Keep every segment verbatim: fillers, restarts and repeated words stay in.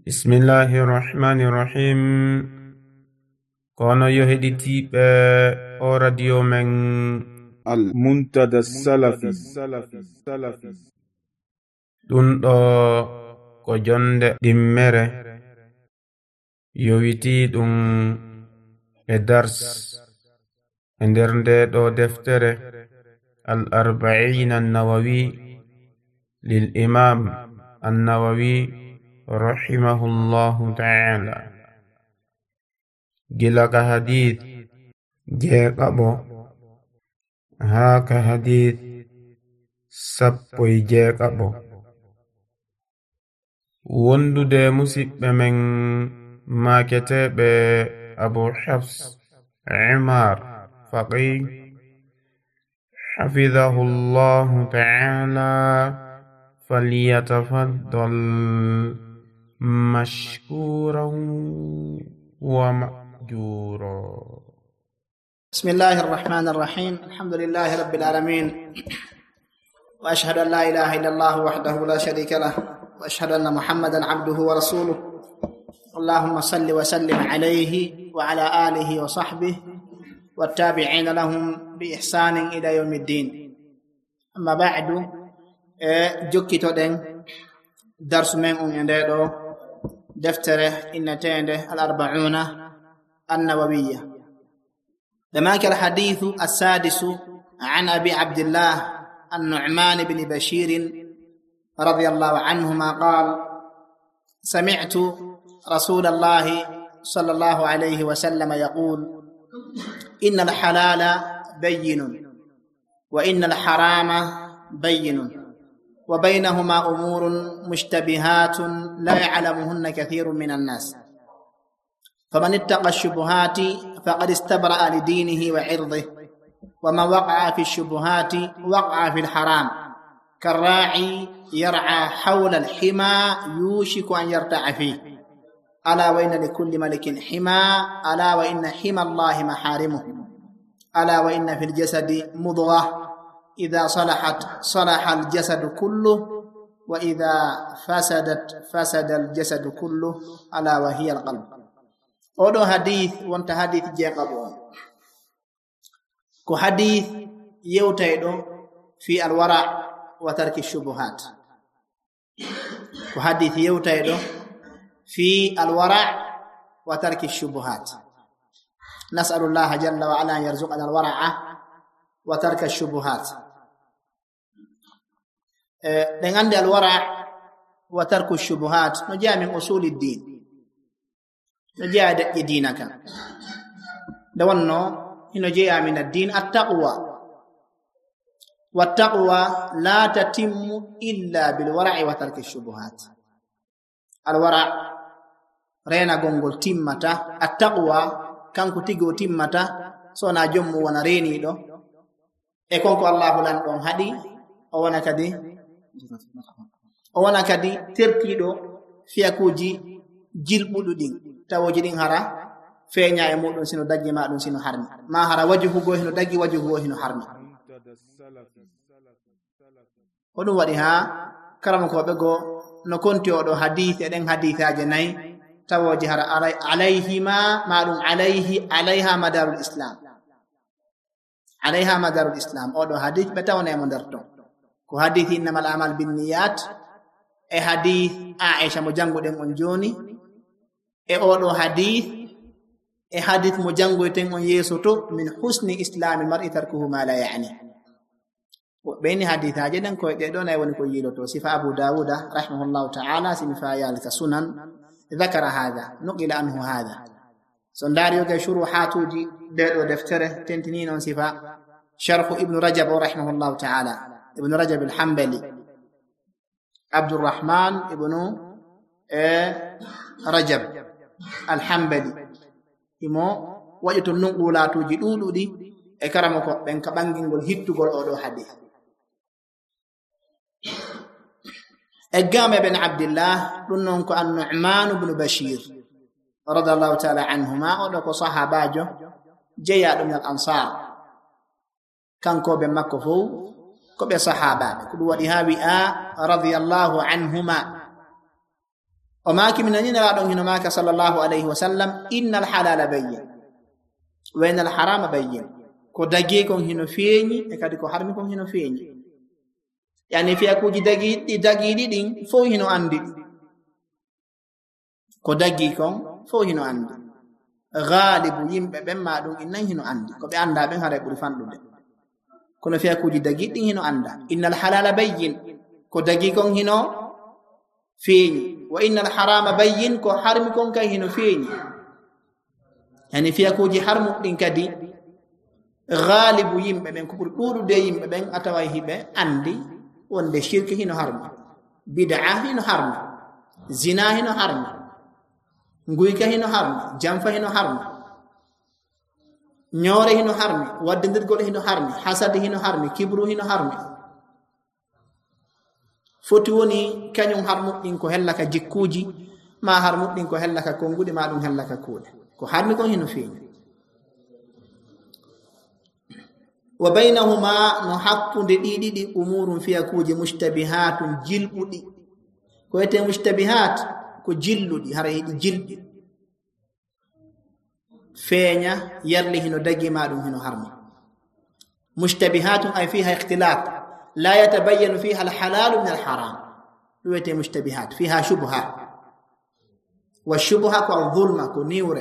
بسم الله الرحمن الرحيم. كونو يهديتي او راديو من المنتدى السلفي دون دو ko jonde dimmere yowiti dum e dars e nder nde do deftere al arba'in an-nawawi lil imam an-nawawi rahimahullahu ta'ala. gila ka hadith je kabo ha ka hadith sappo je kabo wondude musibbe men maketebe Abu Hafs Umar Faqih حفظه الله تعالى فليتفضل مشكورا ومأجورا. بسم الله الرحمن الرحيم. الحمد لله رب العالمين، وأشهد أن لا إله إلا الله وحده لا شريك له، وأشهد أن محمدا عبده ورسوله. اللهم صل وسلم عليه وعلى آله وصحبه والتابعين لهم بإحسان إلى يوم الدين. أما بعد، جوكي تودن درس من أنديدو دفتره إن تنده الأربعون النووية. لماك الحديث السادس عن أبي عبد الله النعمان بن بشير رضي الله عنهما قال: سمعت رسول الله صلى الله عليه وسلم يقول: إن الحلال بين وإن الحرام بين وبينهما أمور مشتبهات لا يعلمهن كثير من الناس، فمن اتقى الشبهات فقد استبرأ لدينه وعرضه، ومن وقع في الشبهات وقع في الحرام، كالراعي يرعى حول الحمى يوشك أن يرتع فيه، ألا وإن لكل ملك حمى، ألا وإن حمى الله محارمه، ألا وإن في الجسد مضغة إذا صلحت صلح الجسد كله، وإذا فسدت فسد الجسد كله، ألا وهي القلب. أولو حديث وانت حديث جيقبون كو حديث يوتيدو في الورع وترك الشبهات، كو حديث يوتيدو في الورع وترك الشبهات. نسأل الله جل وعلا أن يرزقنا الورع وترك الشبهات. لأن الورع وترك الشبهات نجاء من أصول الدين، نجاء دينك لأنه نجاء من الدين التقوى، والتقوى لا تتم إلا بالورع وترك الشبهات. الورع رينا غونغول تيمتا، التقوى كانكو تيغو تيمتا سونا جومو وانا ريني دو e konko Allahu lan don hadi o wana kadi o wana kadi tertido fiakuji jilbudu din tawoji din hara feenya e mudun sino daggi ma dun sino harmi ma hara wajhu go hino daggi wajhu go hino harmi. Odo wadi ha karama ko be go no konti odo hadith eden hadithaaje nay tawoji hara alayhima ma'lum alayhi alayha madarul islam عليها مدار الإسلام. أولو حديث بتاونا مدرتو كو حديث إنما الأعمال بالنيات، أي حديث عائشة مجانغو دين أنجوني، أي أولو حديث أي حديث مجانغو دين أنيسوتو من حسن إسلام المرء تركه ما لا يعني. بين حديث هاجدن كو يدون أيوان كو يلوتو. صفة أبو داود رحمه الله تعالى سنفا يالك سنن ذكر هذا، نقل عنه هذا. سنداريو كي شروحاتو جي ديرو دفتره تنتنين on صفة شرح ابن رجب رحمه الله تعالى، ابن رجب الحنبلي عبد الرحمن ابن رجب الحنبلي imo waƴito nunqulatuji ɗuɗuɗi e karama ko ɓen ka ɓangingol hittugol oɗo hadith. e game ben abdillah ɗum non ko an-Nu'man ibn Bashir radiyallahu ta'ala anhuma, oɗo ko sahabajo jeyaɗo min al-ansar, kanko be makko fo ko be sahabaɓe ko ɗum waɗi ha wi'a radiyallahu anhuma. o maaki min nani nelaɗon hino maaka sallllahu alayhi wa sallam inna alhalala bayyin wa inna alharama bayyin ko dagi kon hino feeñi e kadi ko harmi kon hino feeñi yani fiyakuji dagiɗi dagiɗi ɗin fof hino andi ko dagi kon fof hino andi galibu yimɓe ɓen ma ɗum innan hino andi ko ɓe anda ɓen haray ɓuri fanɗude kono fiyakuji dagiɗɗin hino anda inna alhalala bayyin ko dagi kon hino feeñi wa inna alharama bayyin ko harmi kon kay hino feeñi yani fiyakuji harmuɗɗin kadi galibu yimɓe ɓen ko ɓuri ɗuɗude yimɓe ɓen a tawa hiɓe andi wonde shirki hino harmi bid'a hino harmi zina hino harmi nguyka hino harmi janfa hino harmi ñoore hino harmi waddendirgol hino harmi hasade hino harmi kibru hino harmi foti woni kañum harmuɗɗin ko hellaka jikkuji ma harmuɗɗin ko hellaka konguɗe ma ɗum hellaka kuuɗe ko harmi kon hino feeñi wa baynahuma no hakkunde ɗiɗiɗi umurun fiyakuji mushtabihatun jilɓuɗi ko wiyete mushtabihat ko jilluɗi hara yiɗi jilɗi feeña yarli hino dagi ma ɗum hino harmi mushtabihatun ay fiha ikhtilat la yatabayyanu fiha alhalalu min alharam ɗum wiyete mushtabihat fiha shubha wa shubha ko alzulma ko niwre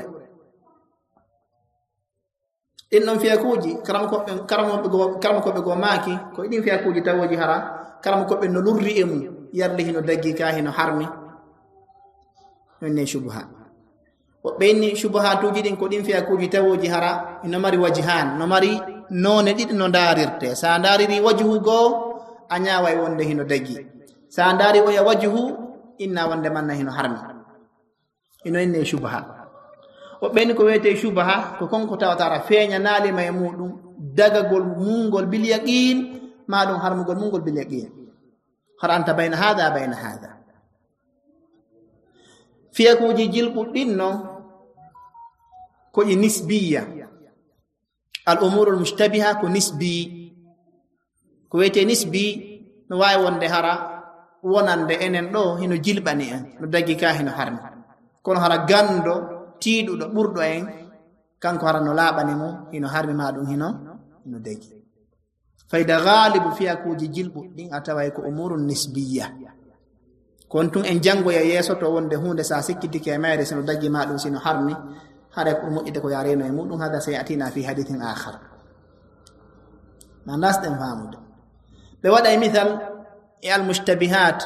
ɗin noon fiyakuji karama koɓe go maaki ko ɗin fiyakuji tawoji hara karama koɓe no lurri e mum yarli hino daggi ka hino harmi nonne shubha woɓɓe inni shubhatuji ɗin ko ɗin fiyakuji tawoji hara no mari wajihan no mari none ɗiɗi no darirte sa dariri wajhu goo a ñawa e wonde hino daggi sa dari oya wajhu inna wonde manna hino harmi ino inne shubha woɓɓeni ko wiyete shubha ko konko tawatara feeña naalima e muɗum dagagol mungol bil yaqin ma ɗum harmugol mungol bil yaqin har anta bayna hada bayna hada fiyakuji jilɓuɗɗin noon koƴi nisbiya al umuru l mushtabiha ko nisbi ko wiyete nisbi no wawi wonde hara wonande enen ɗo hino jilɓani en no daggi ka hino harmi kono hara gando tiiɗuɗo ɓurɗo en kanko hara no laaɓani mo hino harmi ma ɗum hino hino dagi fayda galibu fiyakuji jilɓuɗɗin a taway ko umurun nisbiya kon tun en jangoya yeeso to wonde hunde sa sikkitike e mayre sino daggi ma ɗum sino harmi hara ko moƴƴide ko yareno e muɗum hada sayatina fi hadithin akhar na nasɗen famude ɓe waɗa e mithal e almushtabihat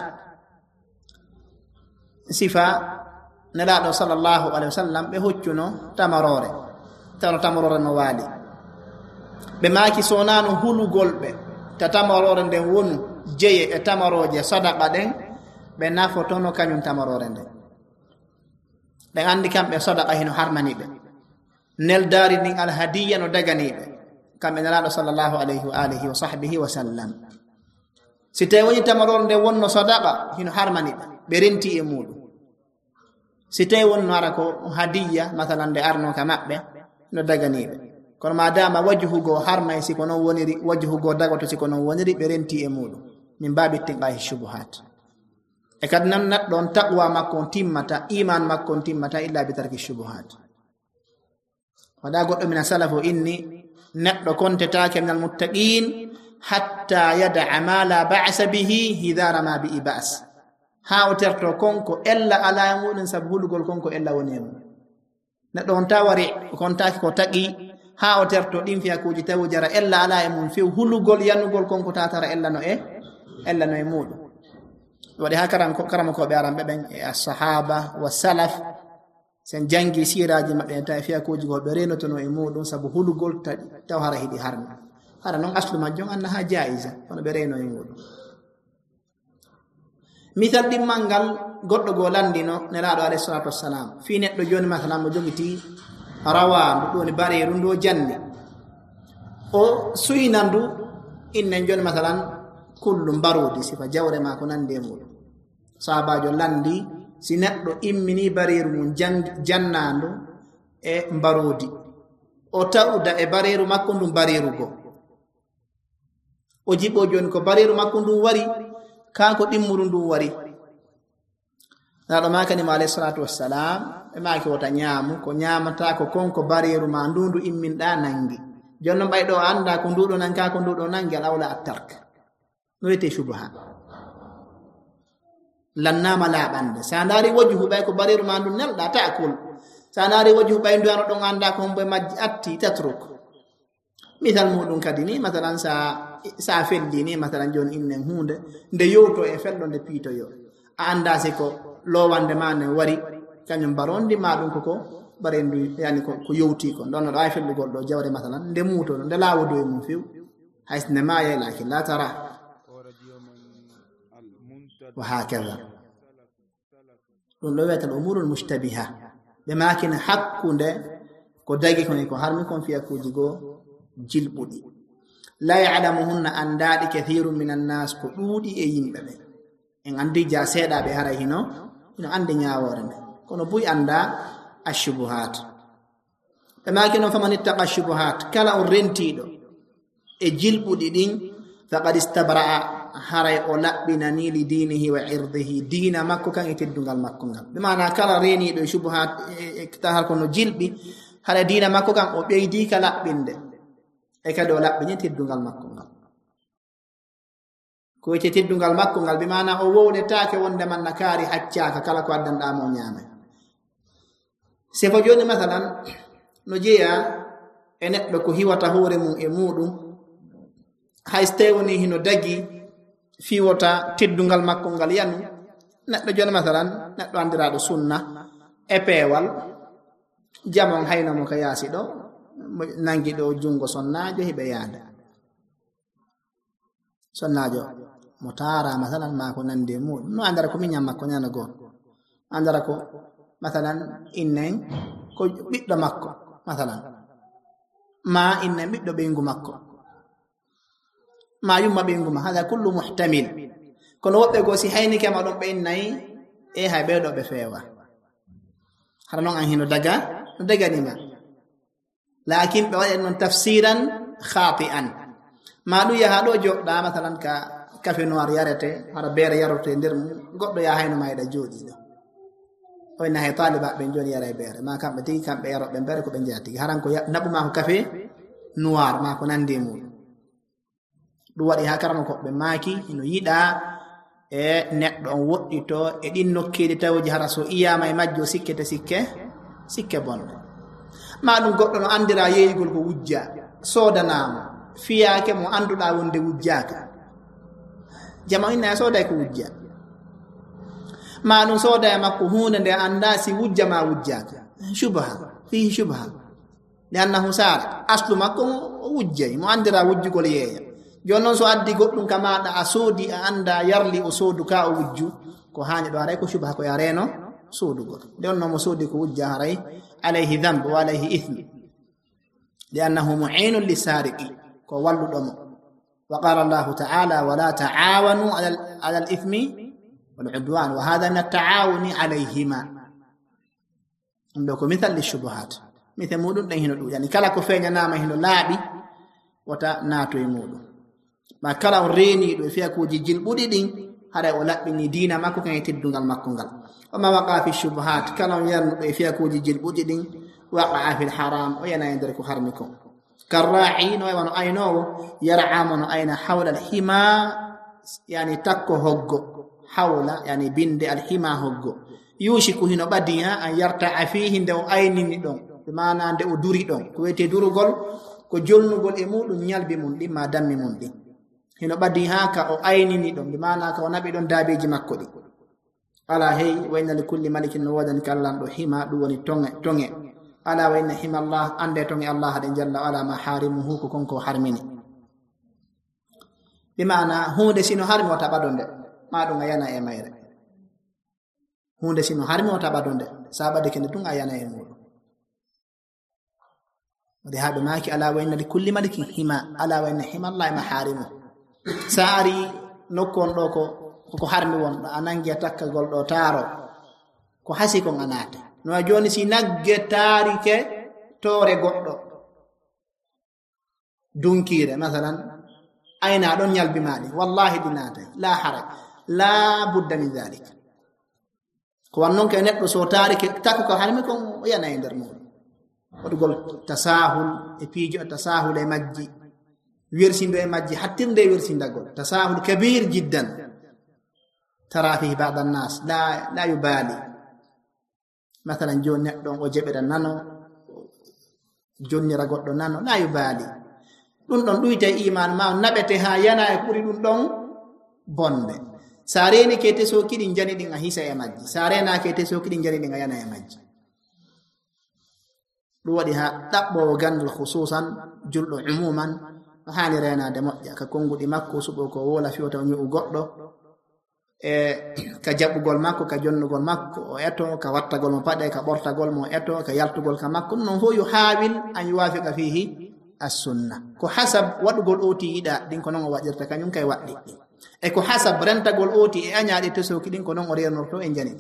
sifa nelaɗo sallllahu alayhi wa sallam ɓe hoccuno tamarore tawno tamarore no waali ɓe maaki sonano hulugol ɓe ta tamarore nden wonu jeye e tamaroje sadaqa ɗen ɓe nafotono kañum tamarore nden ɓe andi kamɓe sadaqa hino harmaniɓe neldari ndin alhadiya no daganiɓe kamɓe nelaɗo sallllahu alayhi wa alihi wa sahbihi wa sallam si tawi woni tamarore nden wonno sadaqa hino harmaniɓe ɓe renti e muɗum si tawi wonno ara ko hadiya masalan nde arno ka maɓɓe no daganiɓe kono ma dama wajhugo harmay siko noon woniri wajhugo dagoto siko noon woniri ɓe renti e muɗum min mbaɓi tinqahi shubuhat e kadi nan neɗɗo on taqwa makko on timmata iman makko on timmata illa bi tarki shubuhat waɗa goɗɗo mina salaf o inni neɗɗo kontetake min almuttaqin hatta yada'a ma la ba'sa bihi hidara ma bi'i ba's ha o terto konko ella ala e muɗum sabu hulugol konko ella woni e mum neɗɗo on ta wari kontaki ko taqi ha o terto ɗin fiyakuji tawi jara ella ala e mum few hulugol yannugol konko tatara ella no e ella no e muɗum waɗi ha karama koɓe aranɓe ɓen e assahaba wa salaf sen jangi siraji maɓɓe ta e fiyakuji ko ɓe renotono e muɗum sabu hulugol taɗi taw hara hiɗi harmi hara noon aslu majjum anna ha jaisa kono ɓe reno e muɗum misal ɗimmal ngal goɗɗo goo landino nelaɗo alayhi salatu wassalam fi neɗɗo joni masalan mo jogiti rawandu ɗoni bareru ndo janni o suynandu innen joni masalan kullu mbarodi sifa jawre ma ko nandi e muɗum sahabajo landi si neɗɗo immini bareru mum jannandu e mbarodi o tawda e bareru makko ndum bareru go o jiɓo joni ko bareru makko ndum wari kanko ɗimmuru ndum wari naaɗo makani ma alayhi salatu wassalam ɓe maki wota ñaamu ko ñamata ko konko bareeru ma ndundu imminɗa nangi jonnon ɓayɗo anda ko nduɗo nanka ko nduɗo nangi al awla attark no wiyete subha lannama laaɓande sa ndaari wojjuhu ɓay ko bareeru ma ndu nelɗa taakul sa ndaari wojjuhu ɓay nduyano ɗon anda ko homboye majji atti tatruk misal muɗum kadi ni masalan sa sa felli ni masalan joni innen hunde nde yowto e fello nde piitoyo a anda si ko lowande ma ne wari kañum barondi ma ɗum koko barendu yani ko ko yowti ko ɗon no ɗa fellugol ɗo jawre masalan nde muuto nde laawodo e mum few haysne maaye lakin la tara wa hakaza ɗum ɗo wiyata al umurul mushtabiha ɓe makine hakkunde ko dagi koni ko harmi kon fiya kuji goo jilɓuɗi la ya'lamuhunna andaɗi kathiru min annas ko ɗuuɗi e yimɓe ɓe en andi ja seeɗa ɓe hara hino ino andi ñawore nde kono buy anda ashubuhat ɓe maki noon faman ittaqa ashubuhat kala on rentiɗo e jilɓuɗi ɗin faqad istabra'a haray o laɓɓinani li dinihi wa irdihi dina makko kan e teddungal makko ngal ɓe mana kala reniɗo e shubuhat e tahar kono jilɓi haɗa dina makko kan o ɓeydi ka laɓɓinde e kadi o laɓɓini teddungal makko ngal ko wiyete teddungal makko ngal ɓe mana o wowɗetake wonde man nakari haccaka kala ko addanɗamo ñaame se ko joni masalan no jeeya e neɗɗo ko hiwata hoore mum e muɗum hayste woni hino dagi fiwota teddungal makko ngal yanu neɗɗo joni masalan neɗɗo andiraɗo sunna e peewal jamon hayno mo ka yaasi ɗo nangi ɗo jungo sonnajo hiɓe yaada sonnajo mo taara masalan ma ko nande muɗum no andara ko miñam makko ñana goon andara ko masalan innen ko ɓiɗɗo makko masalan ma innen ɓiɗɗo ɓeygu makko ma yumma ɓeygu ma hada kullu muhtamil kono woɓɓe go si haynike ma ɗon ɓe innayi e hay ɓeɗo ɓe feewa hara noon an hino daga no daganima lakin ɓe waɗen noon tafsiran khati'an ma ɗum yaha ɗo joɗɗa masalan ka café noir yarete hara beere yarote nder mum goɗɗo ya hayno mayɗa jooɗiɗo o inna hay talibaɓe joni yara e beere ma kamɓe tigi kamɓe yaroɓe beere koɓe jeeya tigi haran ko naɓuma ko café noir ma ko nandi muɗum ɗum waɗi ha karama koɓe maaki ino yiɗa e neɗɗo on woɗɗito e ɗin nokkeji tawji hara so iyama e majjo sikkete sikke sikke bonde ma ɗum goɗɗo no andira yeeyigol ko wujja sodanamo fiyake mo anduɗa wonde wujjaka jama inna sooday ko wujja ma ɗum sooda e makko hunde nde anda si wujja ma wujjaka shubha fihi shubha li annahu sarat aslu makko o wujjay mo andira wujjugol yeeya joni noon so addi goɗɗum ka maɗa a soodi a anda yarli o soodu ka o wujju ko hani ɗo haray ko shubha ko yareno soodugol nde on noon mo soodi ko wujja haray alayhi dhanb wa alayhi ithm li annahu mu'inun lisariqi ko walluɗomo wa qala allahu ta'ala wala ta'awanu ala al-ithmi wal udwan wa hadha min at-ta'awuni alayhima ɗum ɗo ko mithal lishubuhat mithe muɗum ɗen hino ɗum yani kala ko feeñanama hino laaɓi wota naato e muɗum ma kala on reeniɗo e fiyakuji jilɓuɗi ɗin haɗa o laɓɓini diina makko kan e teddungal makko ngal wama waqa fi shubuhat kala on yarnuɗo e fiyakuji jilɓuɗi ɗin waqa'a fi lharam o yana e nder ko harmi ko karra'i no wawa no aynowo yar'amo no ayna hawla alhima yani takko hoggo hawla yani binde alhima hoggo yushiku hino ɓadi ha an yarta a fihi nde o aynini ɗon ɓe mana nde o duri ɗon ko wiyete durugol ko jolnugol e muɗum ñalbi mum ɗin ma dammi mum ɗin hino ɓadi ha ka o aynini ɗon ɓe mana ka o naɓi ɗon daabeji makko ɗi ala hey wa inna li kulli malikin no wodani kallanɗo hima ɗum woni tonge tonge ala wa inna hima allah ande tonge allah haɗe jalla ala ma harimuhu ko konko harmini ɓe mana hunde sino harmi wata ɓaɗo nde ma ɗum a yana e mayre hunde sino harmi wata ɓaɗo nde sa ɓadi kende tun a yana e muɗum wade haɓe maki ala wa inna li kulli malikin hima ala wa inna hima allah e ma harimuhu sa ari nokkon ɗo ko ko harmi wonɗo a nangi a takkagol ɗo taaro ko hasi kon a naate no joni si nagge taarike toore goɗɗo dunkire masalan ayna ɗon ñalbi maɗi wallahi ɗi naatay la haraj la budda min dhalik ko wannon ke neddo so tarike takko ko hanmi ko yana e nder muɗum wadugol tasahul e piijo tasahul e majji wersindo e majji hattirde wersindagol tasahul kabir jiddan tara fihi ba'd an-nas la la yubali mathalan jon neddo o jebeda nano jonnira goddo nano la yubali dun don duite iman ma nabete ha yana e kuri dun don bonde sareni kete so kidi jani din a hisa e majji sarena kete so kidi jani din a yana e majji du wadi ha dabbo gandal khususan juldo umuman hani rena de mojja ka kongudi makko subo ko wola fiota nyu goddo e ka jabbugol makko ka jonnugol makko o eto ka wattagol mo pade ka bortagol mo eto ka yaltugol ka makko non fo yu hawil an yuwafiqa fihi as-sunnah ko hasab wadugol oti ida din ko non o wadirta kanyum kay waddi e ko hasab rentagol oti e anyaade to so kidin ko non o renorto e jani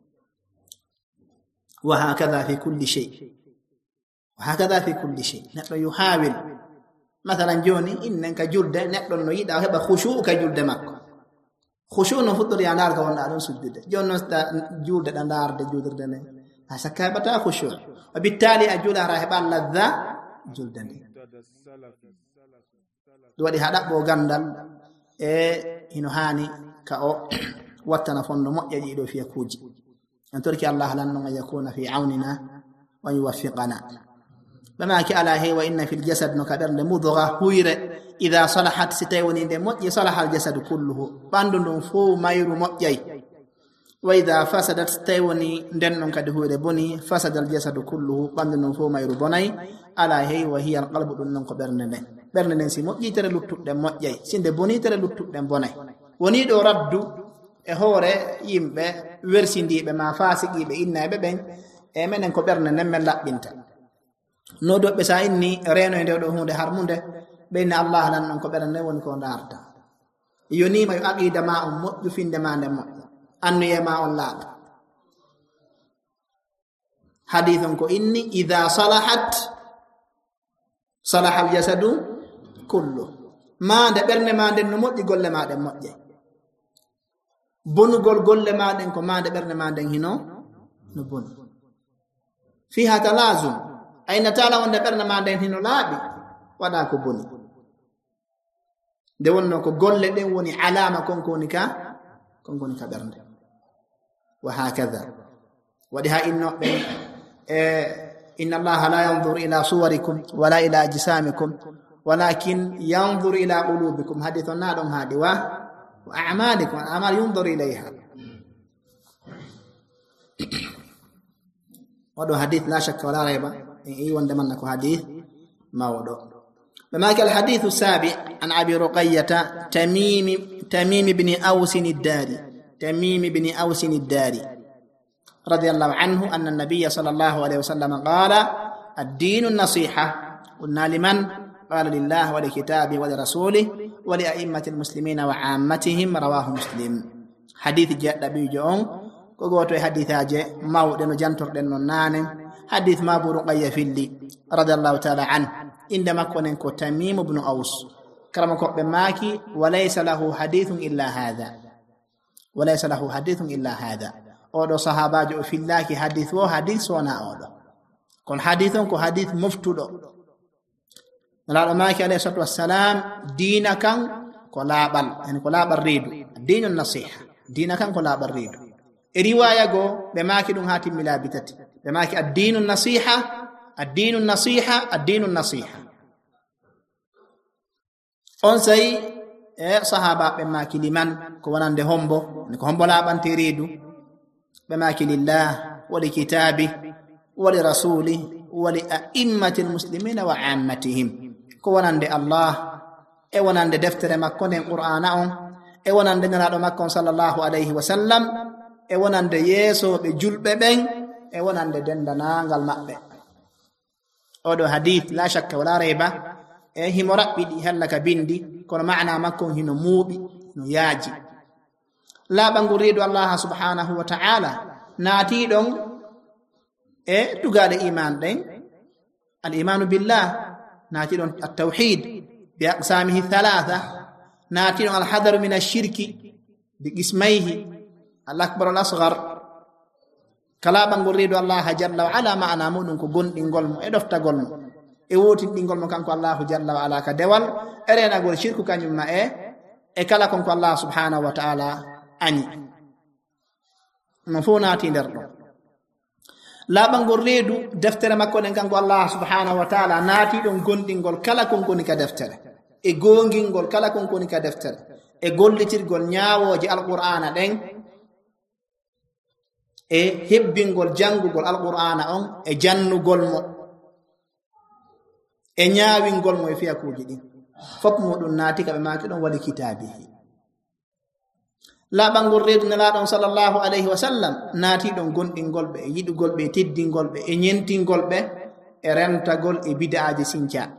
wa hakadha fi kulli shay wa hakadha fi kulli shay neddo yuhawil mathalan joni innen ka julde neddo no yida heba khushu ka julde makko khushu no fudur ya ndar ka wonda don sujjude jonno sta julde da ndar de julde ne asaka bata khushu wa bitali ajula rahaba ladha julde ne do wadi hada bo gandal e hino hani ka o wattana fondo mojja jido fi kuji en torki allah lan no yakuna fi aunina wa yuwaffiqana bama ki ala hay wa inna fil jasad no kadar le mudgha huire idha salahat sitayni de mojje salaha al jasad kulluhu bandu dum fo mayru mojjay wa idha fasadat sitayni den non kadi huire boni fasada al jasad kulluhu bandu dum fo mayru bonay ala hay wa hiya al qalbu dun non ko bernde ne bernde nen si mojji tere luttudde mojjay sinde boni tere luttudde bonay woni do raddu e hore yimbe wersindibe ma fasiqibe innabe ben e menen ko bernde nen men labbinta no do be sa inni reno e do hunde harmunde beyna allah lan non ko bernde woni ko ndarta yoni ma aqida ma um mojju finde ma ndem annu yema on laaba hadithun ko inni idha salahat salaha al jasadu kullu ma de berne ma den no moddi golle ma den modje bonugol golle ma den ko ma de berne ma den hino no bon fiha talazum ayna tala wonde berne ma den hino laabi wada ko boni de wonno ko golle den woni alama konkoni ka konkoni ka bernde wa hakadha wadi ha inno be e inna allaha la yanzuru ila suwarikum wala ila ajsamikum ولكن ينظر إلى قلوبكم حديث نادم هادي وأعمالكم الأعمال ينظر إليها ودو حديث لا شك ولا ريب إيه وندمنك حديث موضوع بما كان الحديث السابع عن أبي رقية تميم تميم بن أوس الداري تميم بن أوس الداري رضي الله عنه أن النبي صلى الله عليه وسلم قال الدين النصيحة قلنا لمن قال لله ولكتابه ولرسوله ولأئمة المسلمين وعامتهم رواه مسلم حديث جاء نبي جون كوغوتو حديث اجي ماودن جانتور دن نان حديث ما برقيه فيلي رضي الله تعالى عنه عندما كن كو تميم بن اوس كرمكو بماكي وليس له حديث الا هذا وليس له حديث الا هذا اودو صحابه في الله حديث وحديث ونا اودو كون حديث كو حديث مفتودو نلا ما كان عليه الصلاه والسلام دينك كلابل يعني كلابل ريدو الدين النصيحه دينك كلابل ريدو روايه go be maki dum hatim milabitati be maki ad-din an-nasiha ad-din an-nasiha ad-din an-nasiha on say e sahaba be maki liman ko wonande hombo ni ko hombo labante reedu be maki lillah wa li kitabi wa li rasuli wa li a'immatil muslimina wa 'ammatihim ko wonande Allah e wonande deftere makko den qur'ana on e wonande nelaado makko sallallahu alayhi wa sallam e wonande yeso be julbe ben e wonande dendanangal mabbe odo hadith la shakka wala reba e himo rabbidi halaka bindi kono maana makko hino muubi no yaaji la bangurido Allah subhanahu wa ta'ala naati don e tugale iman den al imanu billah ناتي التوحيد بأقسامه الثلاثة ناتي الحذر من الشرك بقسميه الأكبر والأصغر kala bangol reedu Allah jalla wa ala ma'ana mudum ko gondingol mo e doftagol mo e wotindingol mo kanko Allah jalla wa ala ka dewal erena gol shirku kanyum ma e e kala konko Allah subhanahu wa ta'ala ani no fonati der do la bangol reedu deftere makko den kanko Allah subhanahu wa ta'ala naati don gondingol kala konko ni ka deftere e gongingol kala konko ni ka deftere e gollitirgol nyaawoje alqur'ana den e hebbingol jangugol alqur'ana on e jannugol mo e nyaawingol mo e fiyakuji din fop modum naati kabe maaki don wali kitabihi la bangol reedu ne laadon sallallahu alayhi wa sallam naati don gondingol be e yidugol be teddingol be e nyentingol be e rentagol e bid'aaji sinca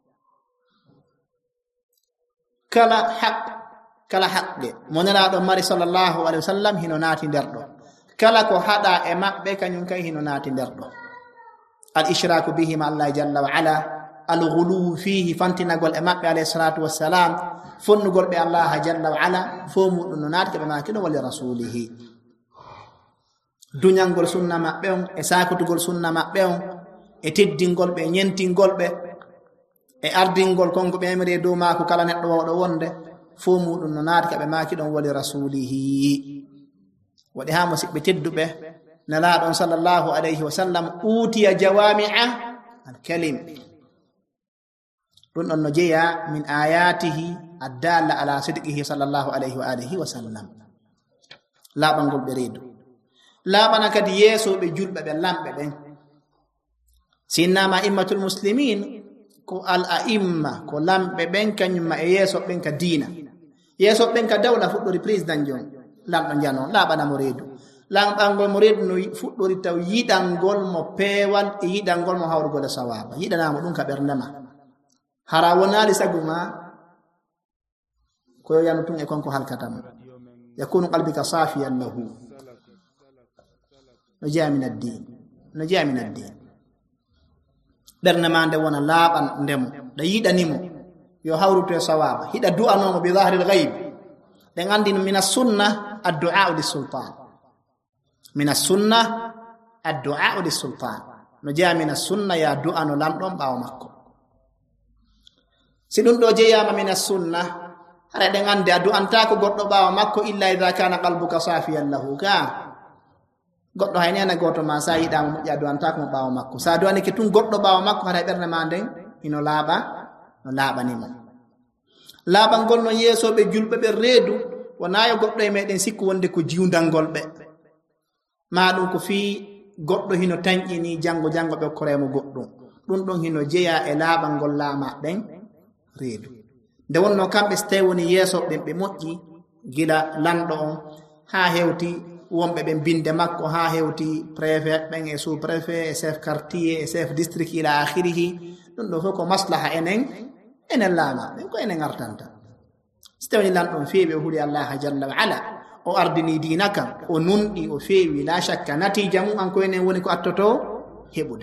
kala haq kala haqqe monela do mari sallallahu alayhi wa sallam hino naati der do kala ko hada e mabbe kanyum kay hino naati der do al ishraku bihi ma Allah jalla wa ala al ghulu fihi fantinagol e mabbe alayhi salatu wassalam fonnugol be Allah jalla wa ala fo mudun naati be ma kido wali rasulihi dunyangol sunna mabbe on e sakutugol sunna mabbe on e teddingol be nyentingol be e ardingol konko be emre do ma ko kala neddo wawdo wonde fo mudun naati be ma kido wali rasulihi wadi ha musibbe teddube nala don sallallahu alayhi wa sallam utiya jawami'a al-kalim dun on no jeya min ayatihi addalla ala sidqihi sallallahu alayhi wa alihi wa sallam la bangol be reedu la bana kadi yeso be julbe be lambe ben sinna ma immatul muslimin ko al a'imma ko lambe ben kanyum ma yeso ben ka dina yeso ben ka dawla fuddori president jon lamdo jano la bana mo reedu lamɓangol mo reedu no fuɗɗori taw yiɗangol mo peewal e yiɗangol mo hawrugol e sawaba yiɗanamo ɗum ka ɓerdema hara wonali sagu ma koyo yanu tun e konko halkatama yakunu qalbika safiyan lahu no jeya min addin no jeya min addin ɓerdema nde wona laaɓan ndemo nde yiɗanimo yo hawruto e sawaba hiɗa du'anomo bi zahril ghaib ɗen andi min as-sunna ad-du'a lis-sultan min as-sunna ad-du'a lis-sultan no jeya min as-sunna ya du'a no lamɗon ɓawo makko si ɗum ɗo jeyama min as-sunna hara ɗen andi a du'antako goɗɗo ɓawo makko illa idha kana qalbuka safiyan lahu ka goɗɗo hayni ana goto ma sa yiɗamo moƴƴa du'antako mo ɓawo makko sa du'anike tun goɗɗo ɓawo makko hara ɓerde ma nden ino laaɓa no laaɓanimo laaɓangol no yeesoɓe julɓe ɓe reedu wonayo goɗɗo e meɗen sikku wonde ko jiwdangol ɓe ma ɗum ko fii goɗɗo hino tañƴini jango jango ɓe koremo goɗɗum ɗum ɗon hino jeya e laaɓangol laamaɓen reedu nde wonno kamɓe so tawi woni yeesoɓen ɓe moƴƴi gila lanɗo on ha hewti wonɓe ɓen binde makko ha hewti préfet ɓen e sous préfet e chef quartier e chef district ila akhirihi ɗum ɗo fof ko maslaha enen enen laamaɓe ko enen artanta so tawni lanɗon feewi o huuli Allah jalla wa ala o ardini diina kam o nunɗi o feewi la shakka natija mum an ko enen woni ko attoto heɓude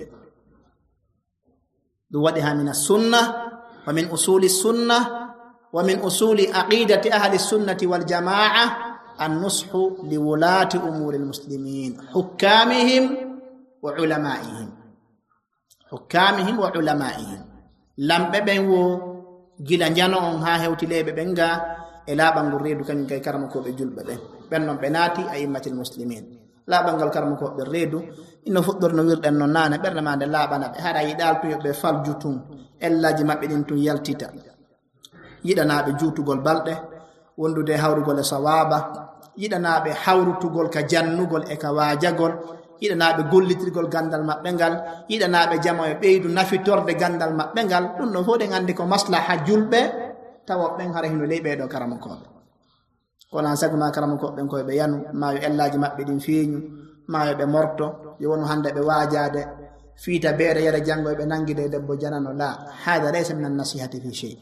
ɗum waɗi ha min as-sunna wa min usuli sunna wa min usuli aqidati ahli sunnati wal jama'a an-nushu li wulati umuri al-muslimin hukamihim wa ulama'ihim hukamihim wa ulama'ihim lamɓe ɓen wo gila jano on ha hewtileɓe ɓen ga e laaɓangal reedu kañum kay karmakoɓe julɓe ɓen ɓen noon ɓe naati a immatil muslimin laaɓangal karmakoɓe reedu ino fuɗɗorno wirɗen noon naane ɓerde ma nde laaɓana ɓe haɗa yiɗal tun yoɓe falju tun ellaji maɓɓe ɗin tun yaltita yiɗanaɓe juutugol balɗe wondude hawrugol e sawaba yiɗanaɓe hawrutugol ka jannugol e ka waajagol yiɗanaɓe gollitirgol gandal maɓɓe ngal yiɗanaɓe jamo e ɓeydu nafitorde gandal maɓɓe ngal ɗum ɗo fof ɗen andi ko maslaha julɓe tawa ɓen hara hino ley ɓeɗo karamakoɓe kono an saguma karamakoɓe koye ɓe yanu mayo ellaji maɓɓe ɗin feeñu mayo ɓe morto yo wonu hande ɓe waajade fiita beere yere janngo ɓe nangide debbo janano la hada laysa min an-nasihati fi shay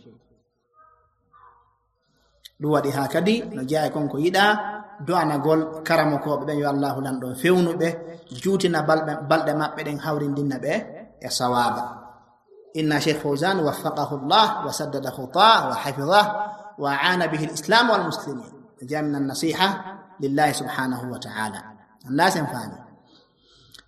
ɗum waɗi ha kadi no jeeya konko yiɗa do'anagol karamakoɓe ɓen yo allahu lanɗon fewnuɓe juutina balɗe maɓɓe ɗen hawrindinna ɓe e sawaba inna cheikh fawzan waffaqahu llah wa saddada khutah wa hafidhah wa aana bihi al-islam wal muslimin jeeya min an-nasiha lillahi subhanahu wa ta'ala annasen faami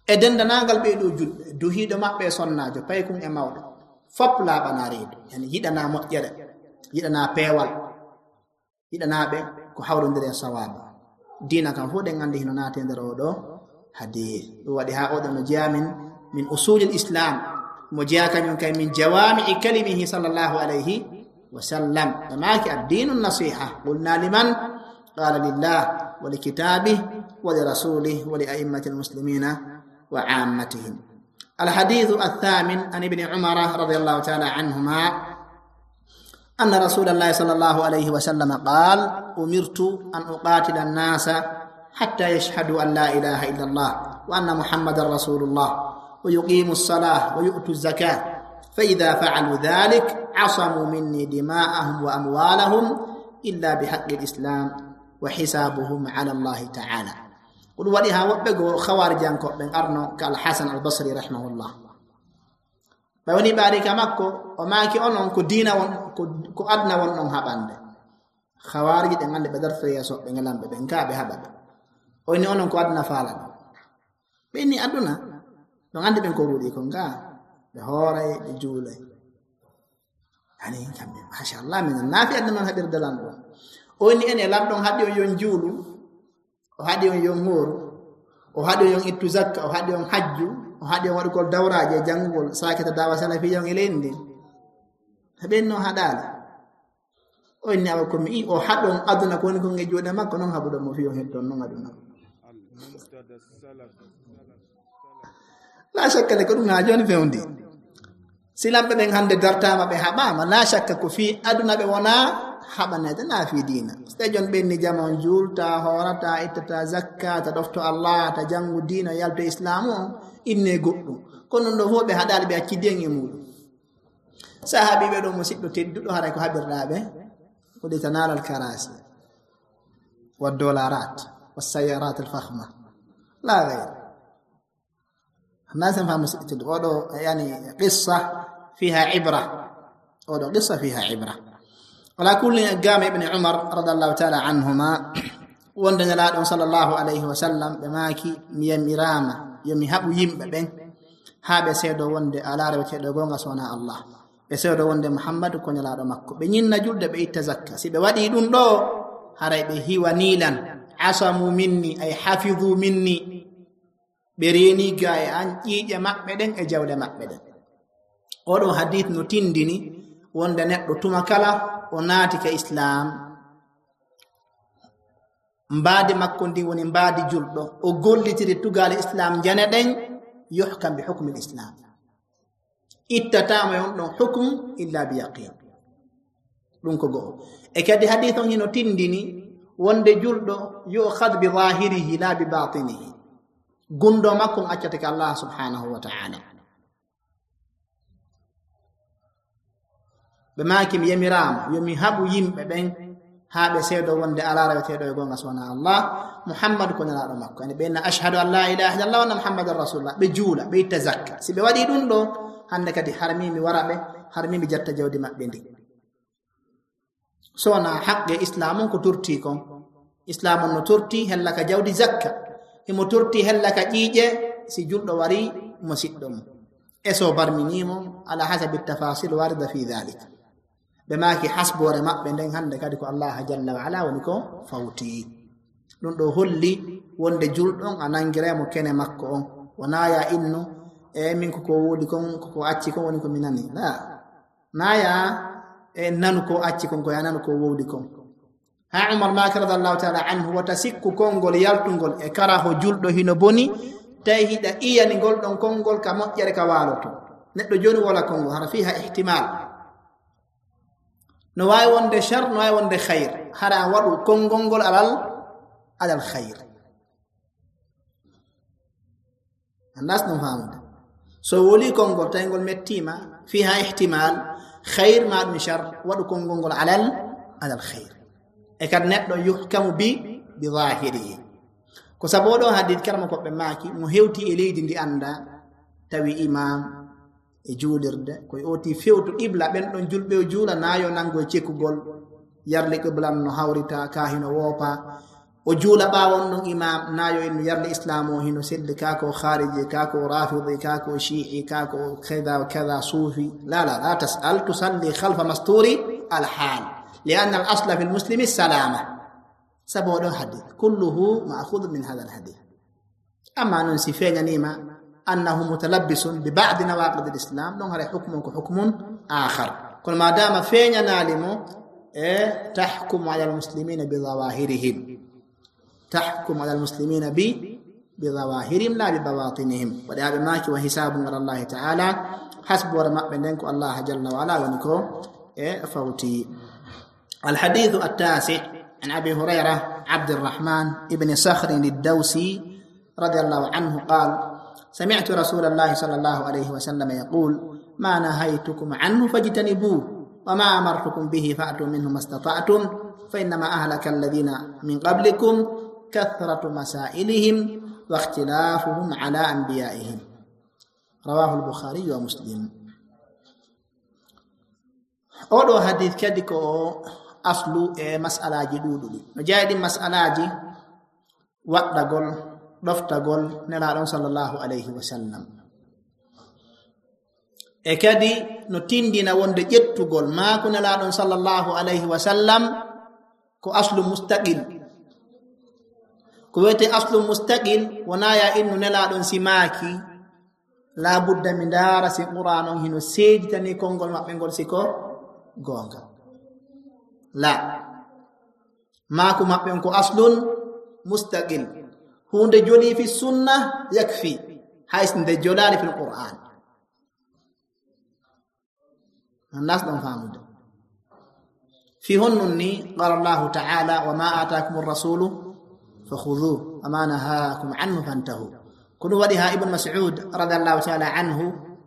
e dendanagal ɓe ɗo julɓe duhiɗo maɓɓe e sonnajo paykun e mawɗo fop laaɓana reedu yani yiɗana moƴƴere yiɗana peewal yiɗanaɓe ko hawrodiri e sawabu dina kam fof ɗen andi hino naate nder oɗo hadith ɗum waɗi ha oɗo no jeyamin min usulil islam mo jeya kañum kay min jawami'i kalimihi sallllahu alayhi wa sallam ɓe maki addinu nasiha qulna liman qala lillah wa likitabihi wa lirasulih wa li a'immati almuslimina wa ammatihim. الحديث الثامن عن ابن عمر رضي الله تعالى عنهما أن رسول الله صلى الله عليه وسلم قال أمرت أن أقاتل الناس حتى يشهدوا أن لا إله إلا الله وأن محمد رسول الله ويقيموا الصلاة ويؤتوا الزكاة فإذا فعلوا ذلك عصموا مني دماءهم وأموالهم إلا بحق الإسلام وحسابهم على الله تعالى. قل وليها وبقوا خوارجان بن أرنو كالحسن البصري رحمه الله بوني بارك مكو وماكي أنهم كدينا كو أدنى ونهم هباند خوارج دنگان بدر فريسو بنغلام بنكا بهباب ويني أنهم كو أدنى فالا بيني أدنى دنگان دي بنكو رودي كونغا بهوري بجولي يعني ما شاء الله من النافي أدنى هبير دلان ويني أني لابدون هديو ينجولو o haɗi on yon ngoro o haɗi on ittu zakka o haɗi on hajju o haɗi on waɗugol dawraje janngol sakata dawa salafiyon e lendi haɓenno haɗala o inni awa komi i o haɗon aduna ko woni kon e juuɗe makko noon haɓuɗon mo fiyon hen toon noon aduna la shakka de ko ɗum ha joni fewndi silamɓe ɓen hande dartama ɓe haɓama la shakka ko fi aduna ɓe wona haɓanede na fi dina so jon ɓenni jamon julta horata ittata zakka ta ɗofto allah ta jangu dina yalto islamu o inne goɗɗum kono ɗo fof ɓe haɗali ɓe accidiyen e muɗum sahabiɓe ɗo musidɗo tedduɗo haray ko haɓirɗaɓe kodi tanala al karasi wa dolarat wa sayarat al fakhma la gayr الناس فهم مسكت ودو يعني قصة فيها عبرة ودو قصة فيها عبرة ولا كل قام ابن عمر رضي الله تعالى عنهما وندن لا صلى الله عليه وسلم بماكي ميميراما يمهب يمبن هابه سيدو وند على ربك دو غونغا سونا الله بسيدو وند محمد كون لا دو مكو be nyinna julde be itazakka si be wadi dum do haray be hiwanilan asamu minni ay hafizu minni berini gaay an ƴiƴe maɓɓe ɗen e jawɗe maɓɓe ɗen oɗo hadith no tindini wonde neɗɗo tuma kala o naati ka islam mbaadi makko ndi woni mbaadi julɗo o gollitiri tugaale islam jane ɗen yuhkam bi hukmi l'islam ittatama yon ɗon hukmu illa bi yaqin ɗum ko go'o e kadi hadith on hino tindini wonde julɗo yu'khad bi zahirihi la bi batinihi gundo makko accata ka Allah subhanahu wa ta'ala be makim yamiram yomi habu yimbe ben habe seedo wonde ala rawetedo e gonga sona Allah Muhammad ko nala makko en be na ashhadu an la ilaha illallah wa anna muhammadar rasulullah be juula be tazakka si be wadi dum do hande kadi harmi mi warabe harmi mi jatta jawdi mabbe ndi sona haqqe islam ko turti kon islam no turti hella ka jawdi zakka imo turti hella ka ƴiƴe si julɗo wari mo siɗɗo mo e so barminimo ala hasabi tafasil warida fi dhalik ɓe maaki hasbore maɓɓe nden hande kadi ko allah jalla wa ala woni ko fawti ɗum ɗo holli wonde julɗon a nangiremo kene makko on wonaya innu e min koko woodi kon koko acci kon woni ko mi nani la naya e nanu ko acci kon ko ya nanu ko woodi kon ha Umar maki radiyallahu ta'ala anhu wata sikku kongol yaltungol e kara ho juldo hino boni tay hida iyani gol don kongol ka moƴƴere ka waloto neddo joni wala kongol hara fiha ihtimal no way wonde shar no way wonde khair hara wadu kongol alal alal khair annas no famde so woli kongol tay gol mettima fiha ihtimal khair ma dum shar wadu kongol alal alal khair e kad neɗɗo yuhkamu bi bi zahirihi ko saboɗo hadith karama koɓe maaki mo hewti e leydi ndi anda tawi imam e juulirde koye oti fewto qibla ɓen ɗon julɓe o juula nayo nango cekkugol yarle qiblan no hawrita kahino woopa o juula ɓaawon ɗon imam nayo en yarde islam o hino sedde kako khariji kako rafidi kako shi'i kako kada kada sufi la la la tas'al tusalli khalfa masturi al-hal لأن الأصل في المسلم السلامة سبب الحديث كله مأخوذ من هذا الحديث أما ننسي فينا نيما أنه متلبس ببعض نواقض الإسلام نون هذا حكم حكم آخر كل ما دام فينا نعلم إيه تحكم على المسلمين بظواهرهم تحكم على المسلمين ب بظواهرهم لا ببواطنهم ولهذا ماك وحساب على الله تعالى حسب ورماء بينك الله جل وعلا ونكو إيه فوتي. الحديث التاسع عن أبي هريرة عبد الرحمن ابن صخر الدوسي رضي الله عنه قال سمعت رسول الله صلى الله عليه وسلم يقول ما نهيتكم عنه فاجتنبوه وما أمرتكم به فأتوا منه ما استطعتم فإنما أهلك الذين من قبلكم كثرة مسائلهم واختلافهم على أنبيائهم رواه البخاري ومسلم. أولو حديث كدكو أصل مسألة جدودي نجاهد مسألة وقتقول رفتقول نلا صلى الله عليه وسلم ekadi no tindina wonde ƴettugol maako nelaaɗon sallallahu alayhi wa sallam ko aslu mustaqil ko wiyete aslu mustaqil wona ya innu nelaaɗon simaaki laabudda mi ndaara si qur'an on hino seeditani konngol maɓɓe ngol siko goonga la maako maɓɓe on ko aslun mustaqil hunde jolii fi sunna yakfi hays nde jolaani fi qur'an الناس لهم فهموا في هنني قال الله تعالى وما آتاكم الرسول فخذوه وما نهاكم عنه فانتهوا كل وديها ابن مسعود رضي الله تعالى عنه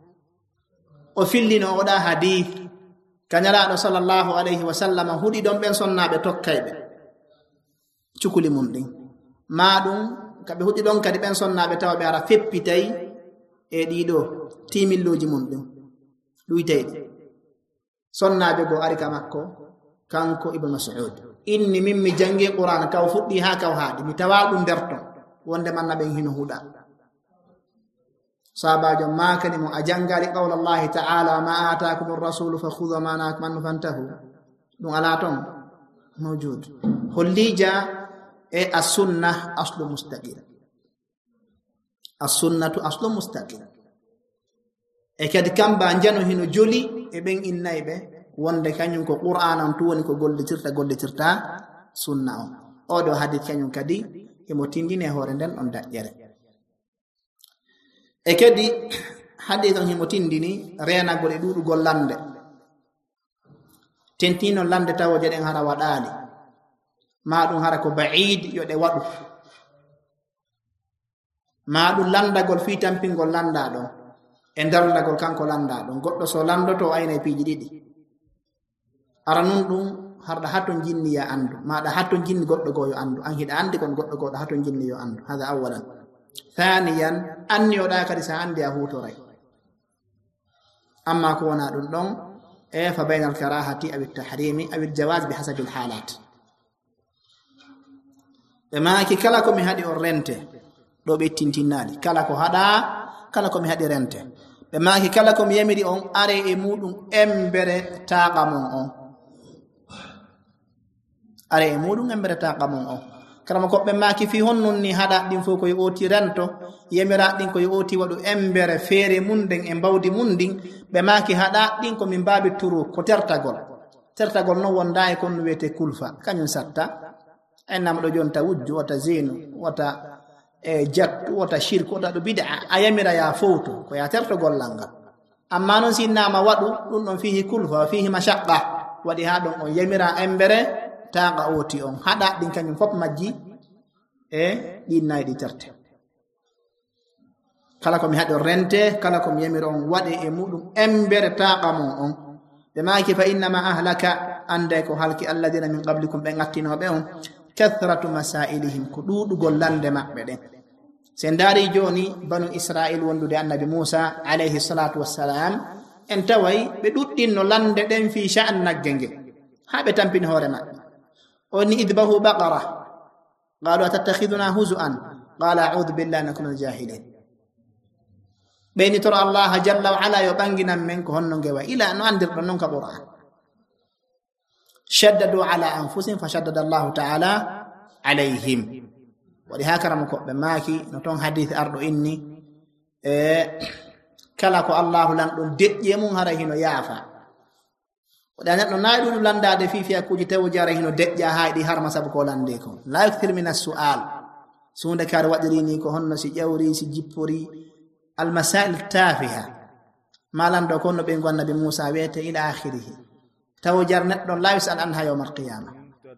وفلنا ودا حديث كان يرى صلى الله عليه وسلم هدي دون بن سنة بتوكايب تشكلي مندين ما دون كبه هدي دون كدي بن سنة بتاو بيارا فيبتاي e dido timilloji mundum luitayde sonnaɓe go ari ka makko kanko ibn mas'ud inni mimmi jangi qur'an kaw fuddi ha kaw haadi mi tawa dum derto wonde man nabe hino huda sabajo makani mo ajangari qawla allah ta'ala ma ataakum ar-rasul fakhudha ma naakum an fantahu dum ala ton mawjud hollija e as-sunnah aslu mustaqil as-sunnatu aslu mustaqil e kadi kamba jano hino joli e ben innaybe wonde kanyum ko qur'anan to woni ko gollitirta gollitirta sunna on odo hadith kanyum kadi e mo tindine hore den on dajjere e kadi hadith on himo tindini reena gol e dudu gol lande tentino lande tawo jeden hara wadali ma dum hara ko ba'id yo de wadu ma dum landa gol fi tampingol landa do e darlagol kanko landa ɗum goɗɗo so landoto ayna e piiji ɗiɗi ara nun ɗum harɗa hatton jinni ya andu maɗa hatton jinni goɗɗo goo yo andu an hiɗa andi kon goɗɗo goɗɗo hatton jinni yo andu hada awalan thaniyan anniyoɗa kadi sa andi a hutoray amma ko wona ɗum ɗon e fa bayna alkarahati aw altahrimi aw aljawaz bihasabi alhalat ɓe maki kala ko mi haɗi on rente ɗo ɓe tintinnali kala ko haɗa kala ko mi haɗi rente ɓe maki kala ko mi yamiri on are e muɗum embere taqa mon on are e muɗum embere taqa mon on kala ko ɓe maki fi honnun ni haɗa ɗin fof koye oti rento yamira ɗin koye oti waɗu embere feere munden e mbawdi mundin ɓe maki haɗa ɗin ko min mbabi turu ko tertagol tertagol non wonda e kon no wiyete kulfa kañum satta ennama ɗo jonta wujju wata zinu wata e jattu wata shirku wata ɗo bid'a a yamira ya fowto ko ya terto gollal ngal amma noon sinnama waɗu ɗum ɗon fihi kulfa fihi mashaqqa waɗi ha ɗon on yamira embere taqa oti on haɗa ɗin kañum fof majji e ɗinnayi ɗi terte kala ko mi haɗi on rente kala ko mi yamira on waɗe e muɗum embere taqa mon on ɓe maki fa innama ahlaka ande ko halki alladina min qablikum ɓe gattinoɓe on kathratu masailihim ko ɗuɗugol lande maɓɓe ɗen sen daari joni banu israil wondude annabi Musa alayhi salatu wassalam en taway ɓe ɗuɗɗinno lande ɗen fi sha'an nagge nge ha ɓe tampini hoore maɓɓe oni idbahu baqara قالوا أتتخذنا هزؤا قال أعوذ بالله أن أكون من الجاهلين بين ترى الله جل وعلا يبنغنا منك هنن جوا إلى أن أندر بنونك قرآن شددوا على أنفسهم فشدد الله تعالى عليهم ولهكذا مكوب ماكي نتون حديث أرض إني إيه كلاكو الله لن دي يمون هرهن يافا ودانت نايدو لن داد في في أكوجي توجارهن دي هاي دي هرم سبكو لن ديكو لا يكثر من السؤال سون كار وجريني كو هن سي جوري سي جيبوري المسائل التافهة ما لن دكون بين النبي موسى ويت إلى آخره توجر ندون لا يسأل عنها يوم القيامة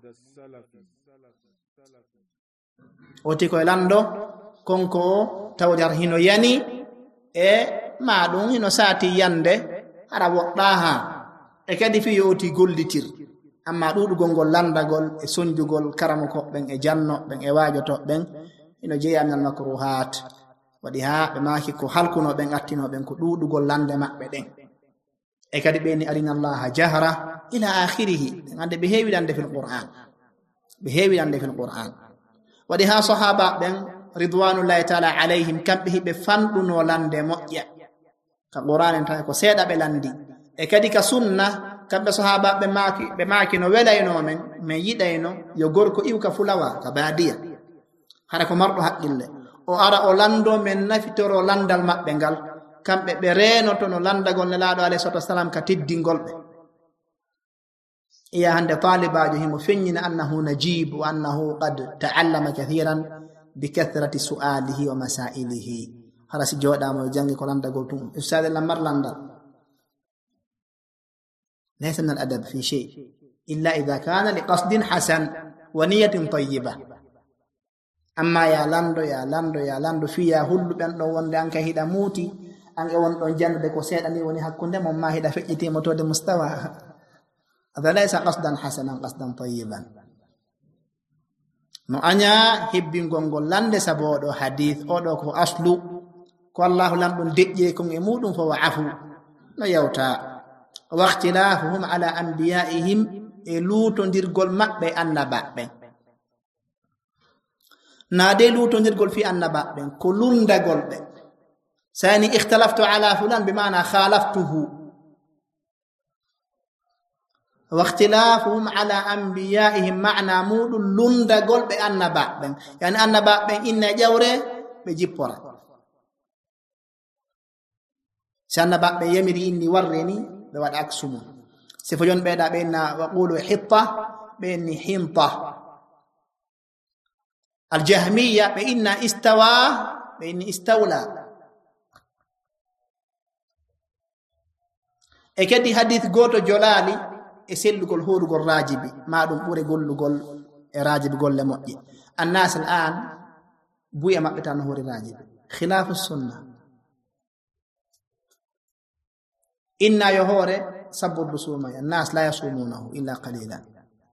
وتيكو لاندو كونكو توجر هنو يعني e ma ɗum hino saati yande hara woɗɗaha e kadi fi yowti gollitir amma ɗuɗugol ngol landagol e sonjugol karamo koɓɓen e jannoɓɓen e waajotoɓɓen hino jeeyi annal makruhat waɗi ha ɓe maaki ko halkunoɓen attinoɓen ko ɗuɗugol lande maɓɓe ɗen e kadi ɓeni arina allaha jahra ila akhirihi ɗen ande ɓe heewi lande fil qur'an ɓe heewi lande fil qur'an waɗi ha sahaba ɓen ridwanullahi taala alayhim kamɓe hiɓe fanɗuno lande moƴƴa ka qur'anen tan ko seeɗa ɓe landi e kadi ka sunna kamɓe sahaba ɓe maaki ɓe maaki no welayno men min yiɗayno yo gorko iwka fulawa ka baadiya hara ko marɗo haqqille o ara o lando men nafitoro landal maɓɓe ngal kamɓe ɓe reenoto no landagol nelaaɗo alayhi salatu wassalam ka teddingol ɓe iya hande talibajo himo feññina annahu najib wa annahu qad ta'allama kathiran bikathrati su'alihi wa masailihi hara si joɗama jangi ko landagol tum ustade lamar landal laysa min al-adab fi shay illa idha kana liqasdin hasan wa niyatin tayyiba amma ya lando ya lando ya lando fiya hullu ben do wonde an ka hida muti an e won don jandude ko sedani woni hakkunde mom ma hida fejjiti motode mustawa hada laysa qasdan hasanan qasdan tayyiban no anya hebbingol ngol lande sabodo hadith odo ko aslu ko Allah lam dum dejje ko e mudum fo wa'afu no yawta wa ikhtilafuhum ala anbiya'ihim e lutondirgol mabbe annabaɓe na de lutondirgol fi annabaɓe ko lundagol be sani ikhtalaftu ala fulan bi ma'na khalaftuhu واختلافهم على أنبيائهم معنى مود لندا قول بأن بابن يعني أن بابن إن جوري بجيبورا سأن بابن يمري إني ورني بواد أكسمو سفجون بيدا بينا وقولوا حطة بيني حنطة الجهمية بإن استوى بإني استولى إكدي حديث قوتو جلالي e sellugol horugol rajibi ma dum bure gollugol e rajibi golle moƴƴi annas al'an buya mabbe tan hori rajibi khilafu sunna inna yahore sabbu rusuma annas la yasumunahu illa qalilan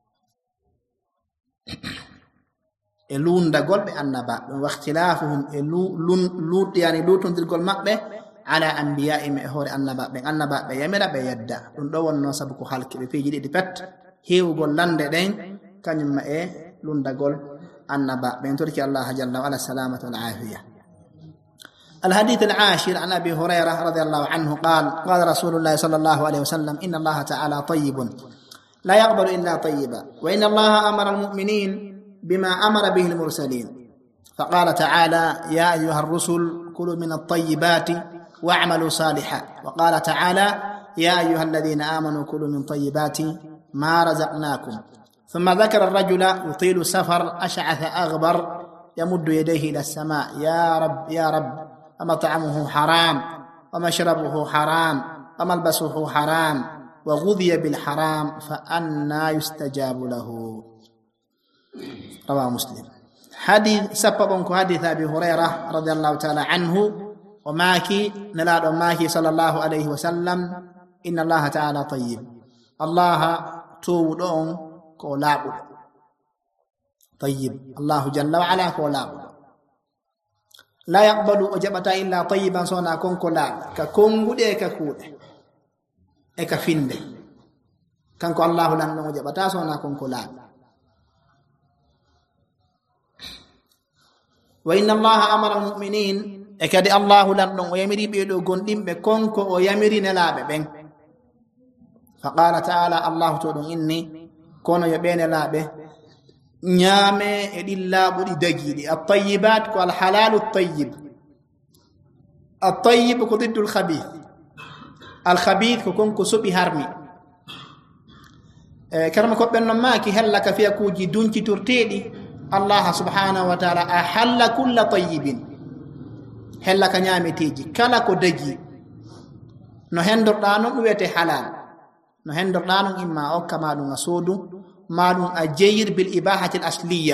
e lunda golbe annaba wa ikhtilafuhum e lun lut yani lutondirgol mabbe ala anbiya'im e hore annaba be annaba be yamira be yadda dum do wonno sabu ko halki be feji di pet heewugol lande den kanyum ma e lundagol annaba be torki Allah jalla wa ala salamatu wal afiya الحديث العاشر عن أبي هريرة رضي الله عنه قال قال رسول الله صلى الله عليه وسلم إن الله تعالى طيب لا يقبل إلا طيبا وإن الله أمر المؤمنين بما أمر به المرسلين فقال تعالى يا أيها الرسل كلوا من الطيبات واعملوا صالحا وقال تعالى يا أيها الذين آمنوا كلوا من طيبات ما رزقناكم ثم ذكر الرجل يطيل السفر أشعث أغبر يمد يديه إلى السماء يا رب يا رب ومطعمه حرام ومشربه حرام وملبسه حرام وغذي بالحرام فأنى يستجاب له رواه مسلم حديث سببك حديث أبي هريرة رضي الله تعالى عنه وماكي نلاد ماكي صلى الله عليه وسلم إن الله تعالى طيب الله تودون كولاب طيب الله جل وعلا كولاب لا يقبل أجابة إلا طيبا صنع كون كولاب ككونغو دي ككود كفند كان الله لن أجابة صنع كون كولاب wa inna allaha amara almuminin e kadi allahu lanɗon o yamiri ɓeeɗo gonɗinɓe konko o yamiri nelaɓe ɓen fa qala taala allahu to ɗum inni kono yo ɓe nelaɓe ñaame e ɗin laaɓuɗi dagiiɗi attayibat ko alhalalu ttayib attayib ko diddu alkhabith alkhabith ko konko soɓi harmi e karma koɓɓen non maaki hella ka fiya kuuji duncitorteeɗi allah subhanahu wa taala a halla kulla tayibin hella ka ñaameteeji kala ko dagi no hendorɗa noon ɗum wiyete halal no hendorɗa noon imma okka ma ɗum a soodu ma ɗum a jeyir bil ibahati l asliya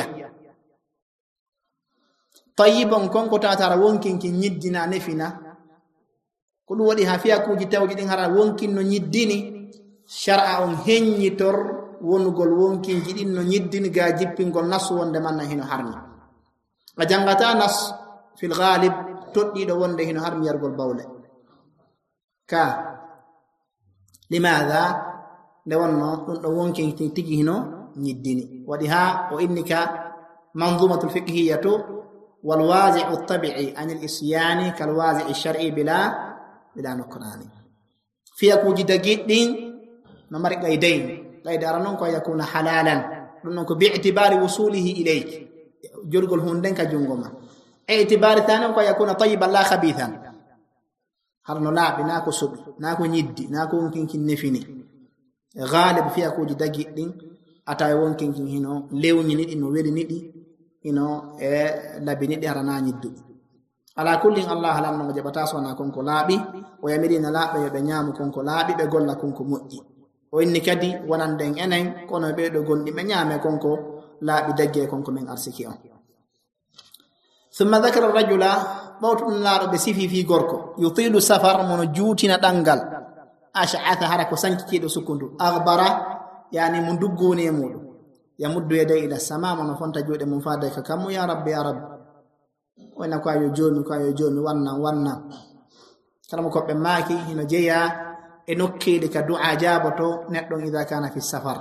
tayibon konko tatara wonkinki ñiddina nefina ko ɗum waɗi ha fiya kuuji tawji ɗin hara wonkin no ñiddini shar'a on heññitor wonugol wonkinji ɗin no ñiddini ga jippingol nasu wonde manna hino harmi a jangata nas fil ghalib toɗɗiɗo wonde hino harmi yargol bawle ka limadha nde wonno ɗum ɗo wonkinki tigi hino ñiddini waɗi ha o inni ka manzumatul fiqhiyatu wal wazi'u tabi'i anil isyani kal wazi'i shar'i bila bila nukrani fiya kuji dagiɗɗin no mari qaydayn qaydara non ko yakuna halalan ɗum non ko bi'tibari wusulihi ilayk jorgol hunden ka jungo ma i'tibari tanon ko yakuna tayyiban la khabithan har no laaɓi na ko soɓi na ko ñiddi na ko wonkinkin nefini ghalib fiya kuji dagiɗɗin ata e wonkinkin hino lewñini ɗi no welini ɗi ino e labini ɗi harana ñidduɗi ala kullin allah lanno jaɓata sona konko laaɓi o yamirina laaɓe yoɓe ñaamu konko laaɓi ɓe golla konko moƴƴi o inni kadi wonanden enen kono ɓeɗo gonɗi ɓe ñaame konko laaɓi dagge konko men arsiki on thumma dhakara rajula ɓawto ɗum laaɗo ɓe sifi fi gorko yutilu safar mono juutina ɗangal ash'atha hara ko sankikiɗo sukkundu aghbara yani mo duggoni e muɗum yamuddu yadai ila sama mono fonta juuɗe mum faade ka kammu ya rabbi ya rabbi wayna ko ayo joomi ko ayo joomi wanna wanna kala mo koɓɓe maaki hino jeeya e nokkiɗe ka du'a jaboto neɗɗon ida kana fi safar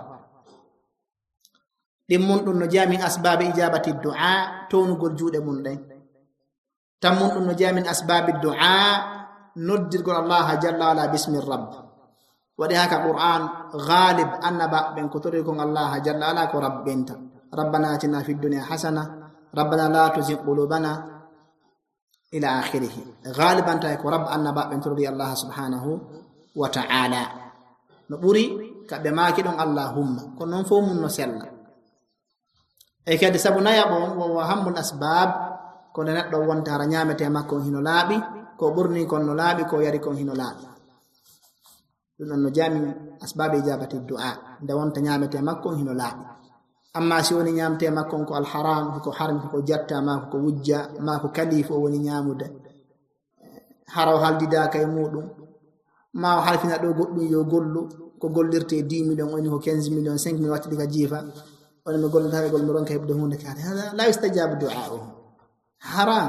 ɗin mun ɗum no jamin asbabi ijabati du'a townugol juuɗe mum ɗen tan mun ɗum no jamin asbabi du'a noddirgol allah jalla wala bismi rabb waɗi haka qur'an ghalib annaba ɓen ko tori kon allah jalla wala ko rabbenta rabbana atina fi dunya hasana rabbana la tuzigh qulubana ila akhirih ghaliban tay ko rabb annaba ɓen tori allah subhanahu wa ta'ala no ɓuri kaɓe maaki ɗon allahumma kono noon fo mum no sella e kadi sabu nayaɓo wo hammul asbab kono neɗɗo wonta hara ñamete makko hino laaɓi ko ɓurni kon no laaɓi ko yari kon hino laaɓi ɗum ɗon no jami asbabe ijabati du'a nde wonta ñamete makko hino laaɓi amma si woni ñamte makko ko alharam ko harmi ko jatta ma ko wujja ma ko kalif o woni ñamude haraw haldidaka e muɗum ma o halfina ɗo goɗɗum yo gollu ko gollirte dix million woni ko quinze million cinq million watti ɗiga jiifa woni mi gollata e gol mi ronka heɓde hunde kaade hada la yustajabu du'a'uhu haram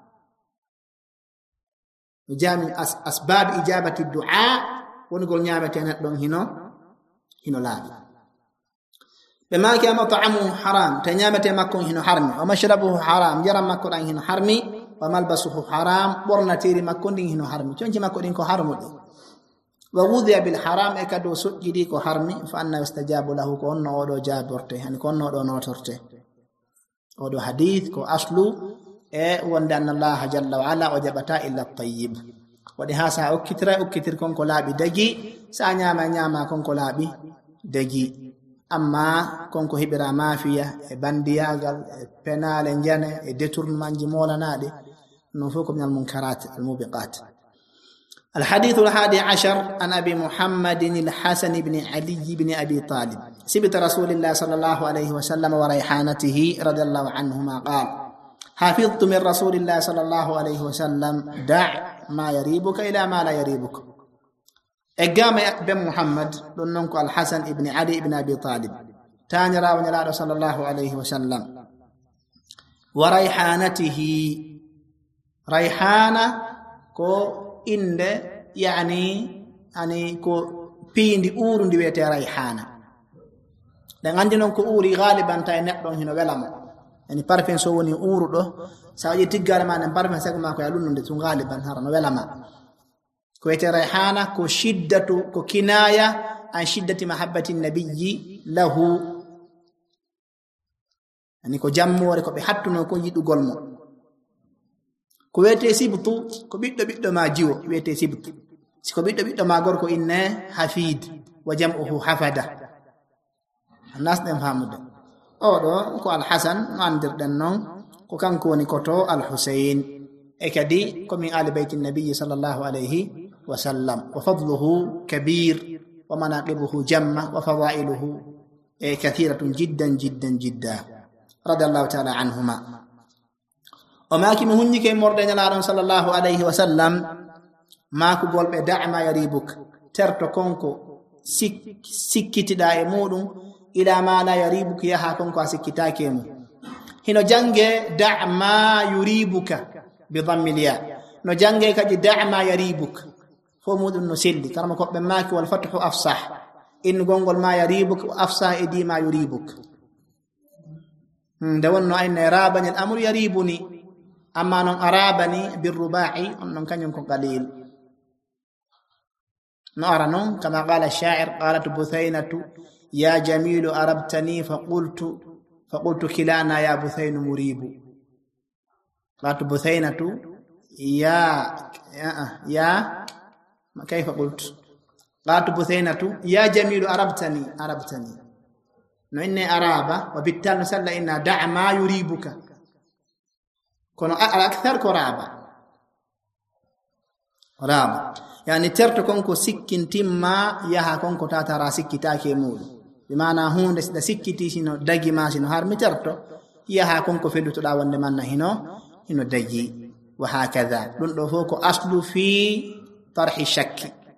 jami as, asbab ijabati du'a woni gol ñamete neɗɗon hino hino laaɓi ɓe maaki ama ta'amu haram te ñamete makko hino harmi wa mashrabuhu haram jaram makko ɗan hino harmi wa malbasuhu haram ɓornatiri makko ndin hino harmi conci makko ɗin ko harmuɗi wa wudiya bil haram e kadi o soƴƴiɗi ko harmi fa anna yustajabu lahu ko onno oɗo jaborte hani ko onno oɗo notorte oɗo hadith ko aslu e wonde anna allaha jalla wa ala o jaɓata illa tayyib waɗi ha sa okkitira okkitir konko laaɓi dagi sa ñama ñama konko laaɓi dagi amma konko hiɓira mafiya e bandiyagal e penale jane e détournement ji molanaɗe non fof ko min almunkarat almubiqat الحديث الحادي عشر عن أبي محمد الحسن بن علي بن أبي طالب سبت رسول الله صلى الله عليه وسلم وريحانته رضي الله عنهما قال حفظت من رسول الله صلى الله عليه وسلم دع ما يريبك إلى ما لا يريبك إقام بن محمد لننك الحسن بن علي بن أبي طالب تاني راون الله صلى الله عليه وسلم وريحانته ريحانة كو inde yani ani ko piindi uurundi wiyete rayhana ɗen andi noon ko uuri galiban ta e neɗɗon hino welamo yani parfum so woni urudo sa waji tiggare ma nan parfum sago ma ko ya lunnude tu galiban harano welama ko ete rayhana ko shiddatu ko kinaya an shiddati mahabbati nabiyyi lahu ani ko jammore ko be hattuno ko yidugol mo ko wete sibtu ko biddo biddo ma jiwo wete sibtu siko biddo biddo ma gorko inne hafid wa jam'uhu hafada الناس دم حمد أودو كو الحسن ناندر دنون كو كان كوني كوتو الحسين إكدي كو من آل بيت النبي صلى الله عليه وسلم وفضله كبير ومناقبه جمة وفضائله كثيرة جدا جدا جدا رضي الله تعالى عنهما وما كي مهني كي مردن العالم صلى الله عليه وسلم ما كو قول بدع ما يريبك ترتو كونكو سك سكتي دائمودون ila ma la yaribuka yaha kon ko sikitake mu hino jange da' ma yuribuka bi dhammil ya no jange kaji da' ma yaribuka fo mudun no selli karama ko be maki wal fathu afsah in gongol ma yaribuka afsah edi ma yuribuka da wonno ayne rabani al amru yaribuni amma non arabani bir ruba'i non kanyon ko qalil no aranon kama qala ash-sha'ir qalat buthaynatu يا جميل أربتني فقلت فقلت كلانا يا بثين مريب قالت بثينة يا يا كيف قلت قالت بثينة يا جميل أربتني أربتني نو إني أرابة وبالتالي نسأل إن دع ما يريبك كونوا الأكثر كرابة رابة يعني ترت كونكو سكين تما يها كونكو تاترا سكتاكي مول بمعنى هون دا سكتي سينو داجي ما سينو هار مترتو يها كونكو فيدو تدا وند من هنا هنا داجي وهكذا دون دو فوكو اصل في طرح الشك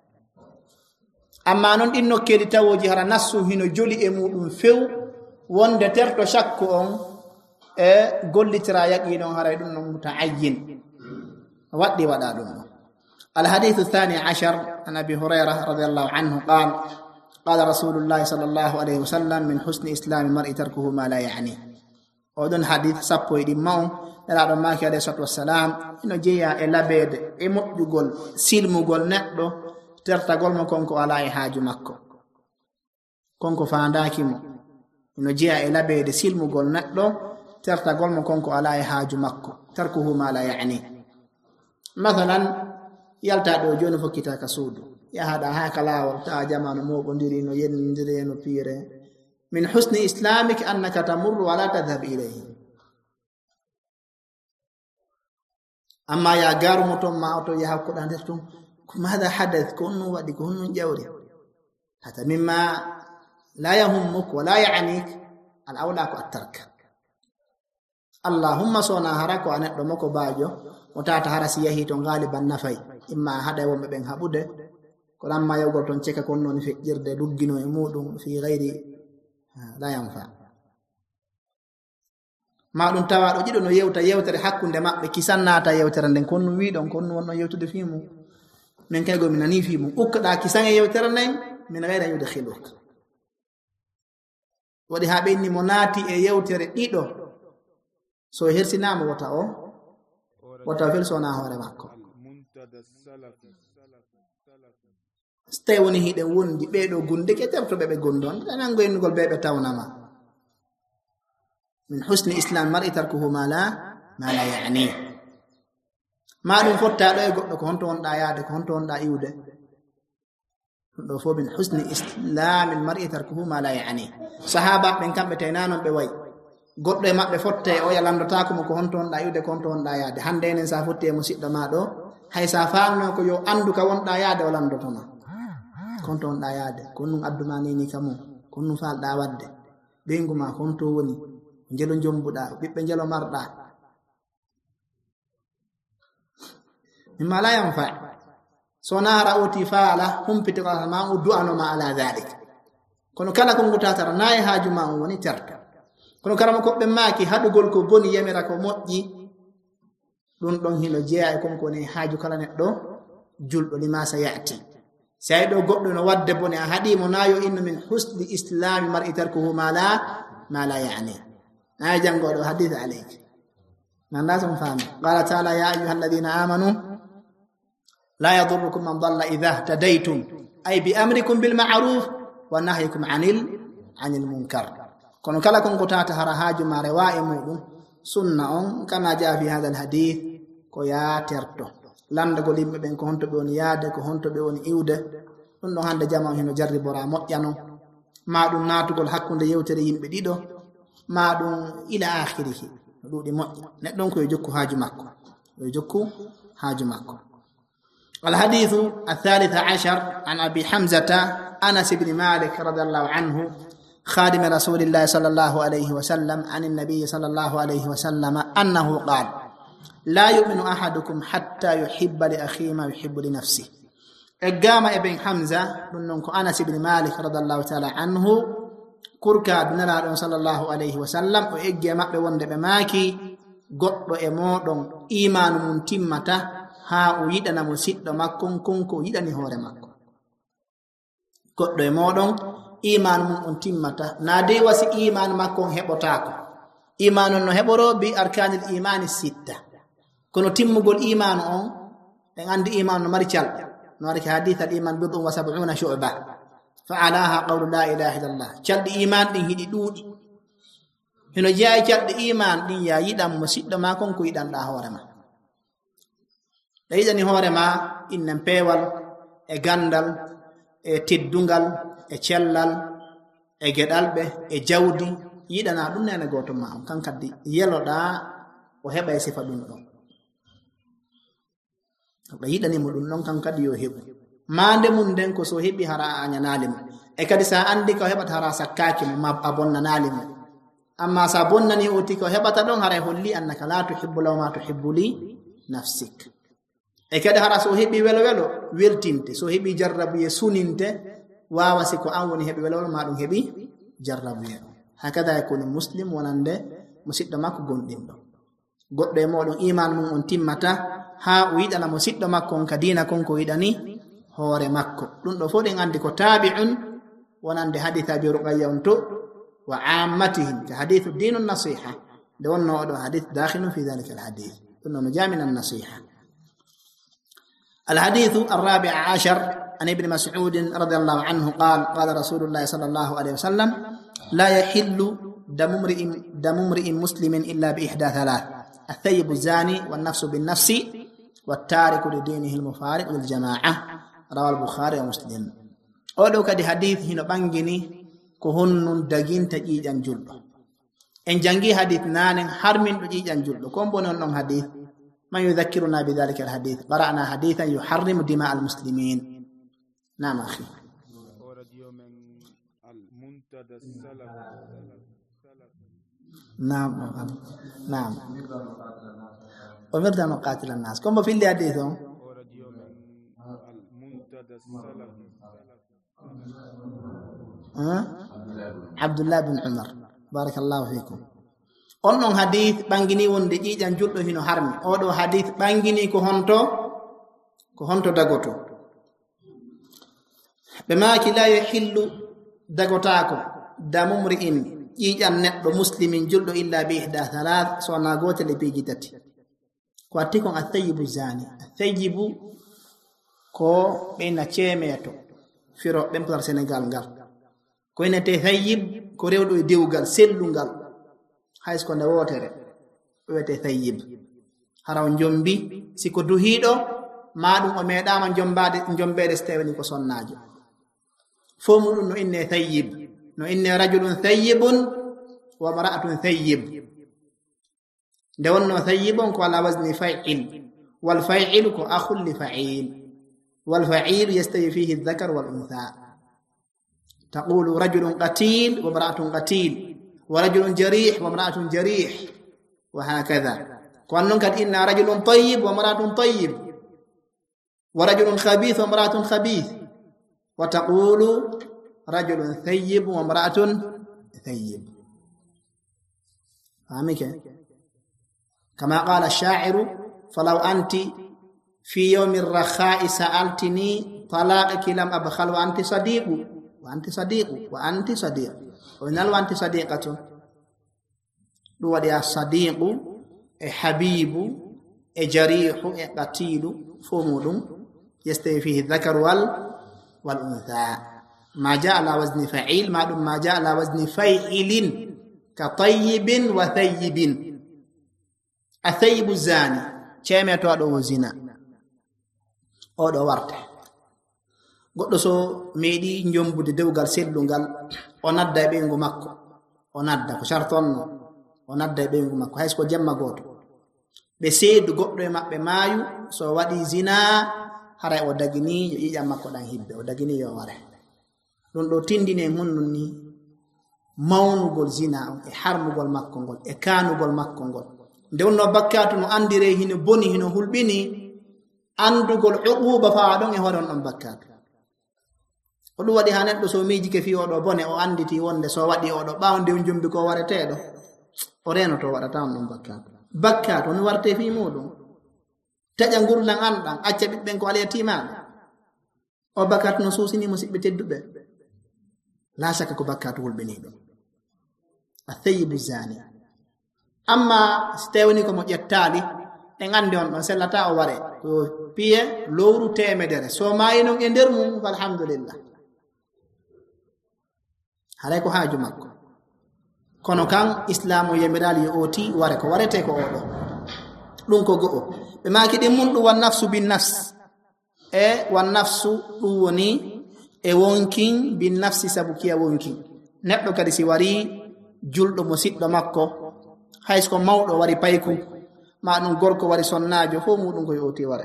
اما نون دينو كيدي تاوجي هرا ناسو هنا جولي e mudum few wonde terto shakku on e gollitira yaqi don haray dum no mutaayyin waddi wada dum الحديث الثاني عشر عن أبي هريرة رضي الله عنه قال قال رسول الله صلى الله عليه وسلم من حسن إسلام المرء تركه ما لا يعنيه ودون حديث سبو يدمون نرى ما عليه الصلاة والسلام إنه جيا إلا بيد إمو يقول سلم يقول نقدو ترتقل مكونكو على حاج مكو كونكو فانداكيمو إنه جيا إلا بيد سلم يقول نقدو ترتقل مكونكو على حاج مكو تركه ما لا يعنيه مثلا yalta do joni fokita ka suudu ya hada ha kala wata jamanu mo bondiri no yendire no pire min husni islamik annaka tamurru wala tadhhab ilayhi amma ya garu motom ma auto ya hakko dan dertum kuma hada hadath kunu wadi kunu jawri hata mimma la yahummuk wala ya'nik al awla ku at-tark allahumma sona harako aneddo mako bajo wata harasi yahi to galiban nafai imma hada wonbe ben habude ko lamma yawgol ton ceka kon non fejjirde duggino e mudum fi ghairi la yanfa ma dum tawa do jido no yewta yewtere hakkunde mabbe kisannata yewtere den kon wi don kon wonno yewtude fimu men kay go min nani fimu ukda kisan yewtere nen min ghairi yudkhiluk wadi habe ni monati e yewtere dido so hersinama wata o wata fel sona hore makko stay woni hide wondi beedo gunde ke terto bebe gondon nan go en gol bebe tawnama min husni islam mar'i tarkuhu ma la ma la ya'ni ma dum fotta do e goddo ko honto wonda yaade ko honto wonda iwde do fo min husni islam al mar'i tarkuhu ma la ya'ni sahaba ben kambe taynanon be way goddo e mabbe fotte o yalandata ko mo ko honto wonda iwde ko honto wonda yaade hande enen sa fotte mo siddo ma do hay sa faamno ko yo andu ka wonda yaade o landotoma konto wonda yaade ko nun adduma ni kamo ko nun falda wadde bengu ma konto woni jelo jombuda bibbe jelo marda mimma la yanfa sonara oti faala humpiti ko ma uddu anoma ala dhalik kono kala ko ngutata nayi haaju ma woni terto kono karama ko be maaki hadugol ko boni yamira ko mojji dun don hilo jeya e konko ne haaju kala neddo juldo limasa yaati say do goddo no wadde boni a hadi mo nayo inna min husni islam mar'i tarkuhu ma la ma la yani آية جنقول حديث عليك من لازم فهم. قال تعالى يا أيها الذين آمنوا لا يضركم من ضل إذا اهتديتم أي بأمركم بالمعروف ونهيكم عن ال... عن المنكر. كونوا كلا كون قطعت هرهاج ما رواء مودو سنة كما جاء في هذا الحديث كو يا ترتو لند قولي مبين كو هنتو بيوني ياد كو هنتو بيوني إيودة ɗum ɗon hande jama hino jarribora moƴƴano ma ɗum natugol hakkunde yewtere yimɓe ɗiɗo ma ɗum ila akhirihi no ɗuɗi moƴƴi neɗɗon ko yo jokku haaju makko yo jokku haaju makko. الحديث الثالث عشر عن أبي حمزة أنس بن مالك رضي الله عنه خادم رسول الله صلى الله عليه وسلم عن النبي صلى الله عليه وسلم أنه قال لا يؤمن أحدكم حتى يحب لأخيه ما يحب لنفسه. إقام ابن حمزة بنك أنس بن مالك رضي الله تعالى عنه كركا بن صلى الله عليه وسلم وإقام بوند بماكي قط إمودون إيمان منتمة ها ويدنا مسيد مكون كونكو يدني هور مكو قط إمودون إيمان منتمة نادي وسي إيمان مكون هبوتاكو إيمان نهبرو بأركان الإيمان الستة كنو تمغول إيمان أون عند إيمان مريشال نورك حديث الإيمان بضع وسبعون شعبة فعلاها قول لا إله إلا الله شد إيمان دي هدي دودي هنا جاء شد إيمان دي يا يدام مسيد ما كونكو يدان لا هورما لأيضا هورما إنن بيوال e gandal e tiddungal e cellal e gedalbe e jawdi yidana dum nene goto ma kan kaddi yeloda o heba e sifa dum don ba yidani mo dum non kan kaddi yo hebu mande mun den ko so hebi hara anyanalim e kadi sa andi ko hebata hara sakkaki mo mab abonna nalim amma sa bonnani oti ko hebata don hara holli annaka la tuhibbu law ma tuhibbu li nafsik e kadi hara so hebi welo welo weltinte so hebi jarrabu e suninte wawasi ko an woni hebi welo ma dum hebi jarrabu e hakada yakunu muslim wonande musiddo makko gondindo goddo e modon iman mum on timmata ha o yidana musiddo makko on kadina konko yidani hoore makko dum do foden andi ko tabi'un wonande haditha bi ruqayya unto wa ammatihim ka hadithu dinun nasiha de wonno do hadith dakhilun fi dhalika al hadith dum no jamin an nasiha. الحديث الرابع عشر عن ابن مسعود رضي الله عنه قال قال رسول الله صلى الله عليه وسلم لا يحل دم امرئ دم امرئ مسلم إلا بإحدى ثلاث الثيب الزاني والنفس بالنفس والتارك لدينه المفارق للجماعة رواه البخاري ومسلم. أولو كدي حديث هنا بانجني كهن دجين تجيجان جلو إن جنجي حديث نان حرمين تجيجان جلو كم بنون حديث ما يذكرنا بذلك الحديث قرأنا حديثا يحرم دماء المسلمين. نعم أخي. نعم نعم أمرنا نقاتل الناس كم في اللي حديثهم عبد الله بن عمر بارك الله فيكم. onon hadith bangini wonde jiijan juldo hino harmi odo hadith bangini ko honto ko honto dagoto be maaki la yahillu dagotako damumri'in jiijan neddo muslimin juldo illa bi ihda thalath so na gotel e beji tati ko atti kon athayibu zani athayibu ko be na cemeto firo ben par Senegal ngal ko ene te thayib ko rewdo e dewgal sellungal hays ko ne wotere wete thayyib haraw njombi siko duhido madum o medama njombade njombede stewni ko sonnaajo fomu dum no inne thayyib no inne rajulun thayyibun wa mar'atun thayyib de wonno thayyibun ko ala wazni fa'il wal fa'il ko akhul li fa'il wal fa'il yastawi fihi adh-dhakar wal untha taqulu rajulun qatil wa mar'atun qatil ورجل جريح وامرأة جريح وهكذا كأنهم قد إن رجل طيب وامرأة طيب ورجل خبيث وامرأة خبيث وتقول رجل ثيب وامرأة ثيب فهمك كما قال الشاعر فلو أنت في يوم الرخاء سألتني طلاقك لم أبخل وأنت صديق وأنت صديق وأنت صديق ونال وانت صديقة ɗum waɗi a sadiqu e habibu e jarihu e qatilu fo muɗum yastawi fihi dhakaru wal wal untha ma jaa ala wazni fa'il ma ɗum ma jaa ala wazni fa'ilin ka tayyibin wa thayyibin a thayyibu zani ceemetoɗo wo zina oɗo warte goɗɗo so meeɗi jombude dewgal sellungal o nadda e ɓeygu makko o nadda ko sartonno o nadda e ɓeygu makko hayso jemma goto ɓe seedu goɗɗo e maɓɓe maayu so waɗi zina haray o dagini yo ƴiƴam makko ɗan hibbe o dagini yo ware ɗum ɗo tindine hunnun ni mawnugol zina on e harmugol makko ngol e kaanugol makko ngol nde wonno bakkatu no andire hino boni hino hulɓini andugol uquba faa ɗon e hoore on ɗon bakkatu o ɗum waɗi ha neɗɗo so miijike fi oɗo bone o anditi wonde so waɗi oɗo ɓawnde jumbi ko wareteɗo o renoto waɗata on ɗon bakkatu bakkatu no warte fi muɗum taƴa ngurlan anɗan acca ɓiɓɓen ko alaya timaɗo o bakkatu no suusini musidɓe tedduɓe la shakka ko bakkatu hulɓiniɗo a thayyibu zani amma so tawni ko mo ƴettali en andi on ɗon sellata o ware to piye lowru temedere so mayi non e nder mum alhamdulillah haray ko haaju makko kono kan islamu yamiral yo oti ware ko warete ko oɗo ɗum ko go'o ɓe maki ɗin mun ɗum wan nafsu bin nafs e wan nafsu ɗum woni e wonkin bin nafsi sabu kiya wonkin neɗɗo kadi si wari julɗo mo siɗɗo makko haysko mawɗo wari payku ma ɗum gorko wari sonnajo fo muɗum koye oti ware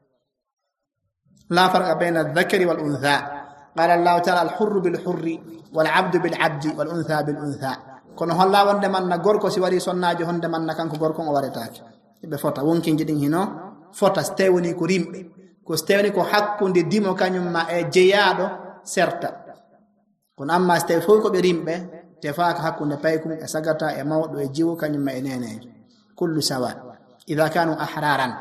la farqa bayna aldhakari wal untha qala allahu taala alhurru bilhurri walabdu bilabdi wal untha bil untha kono holla wonde manna gorko si wari sonnajo honde manna kanko gorko o waretake ɓe fota wonkinji ɗin hino fota so tawi woni ko rimɓe ko so tawi ko hakkunde dimo kañum ma e jeyaɗo serta kono amma so tawi fof ko ɓe rimɓe tefaka hakkunde paykum e sagata e mawɗo e jiwo kañum ma e nenejo kullu sawa idha kanu ahraran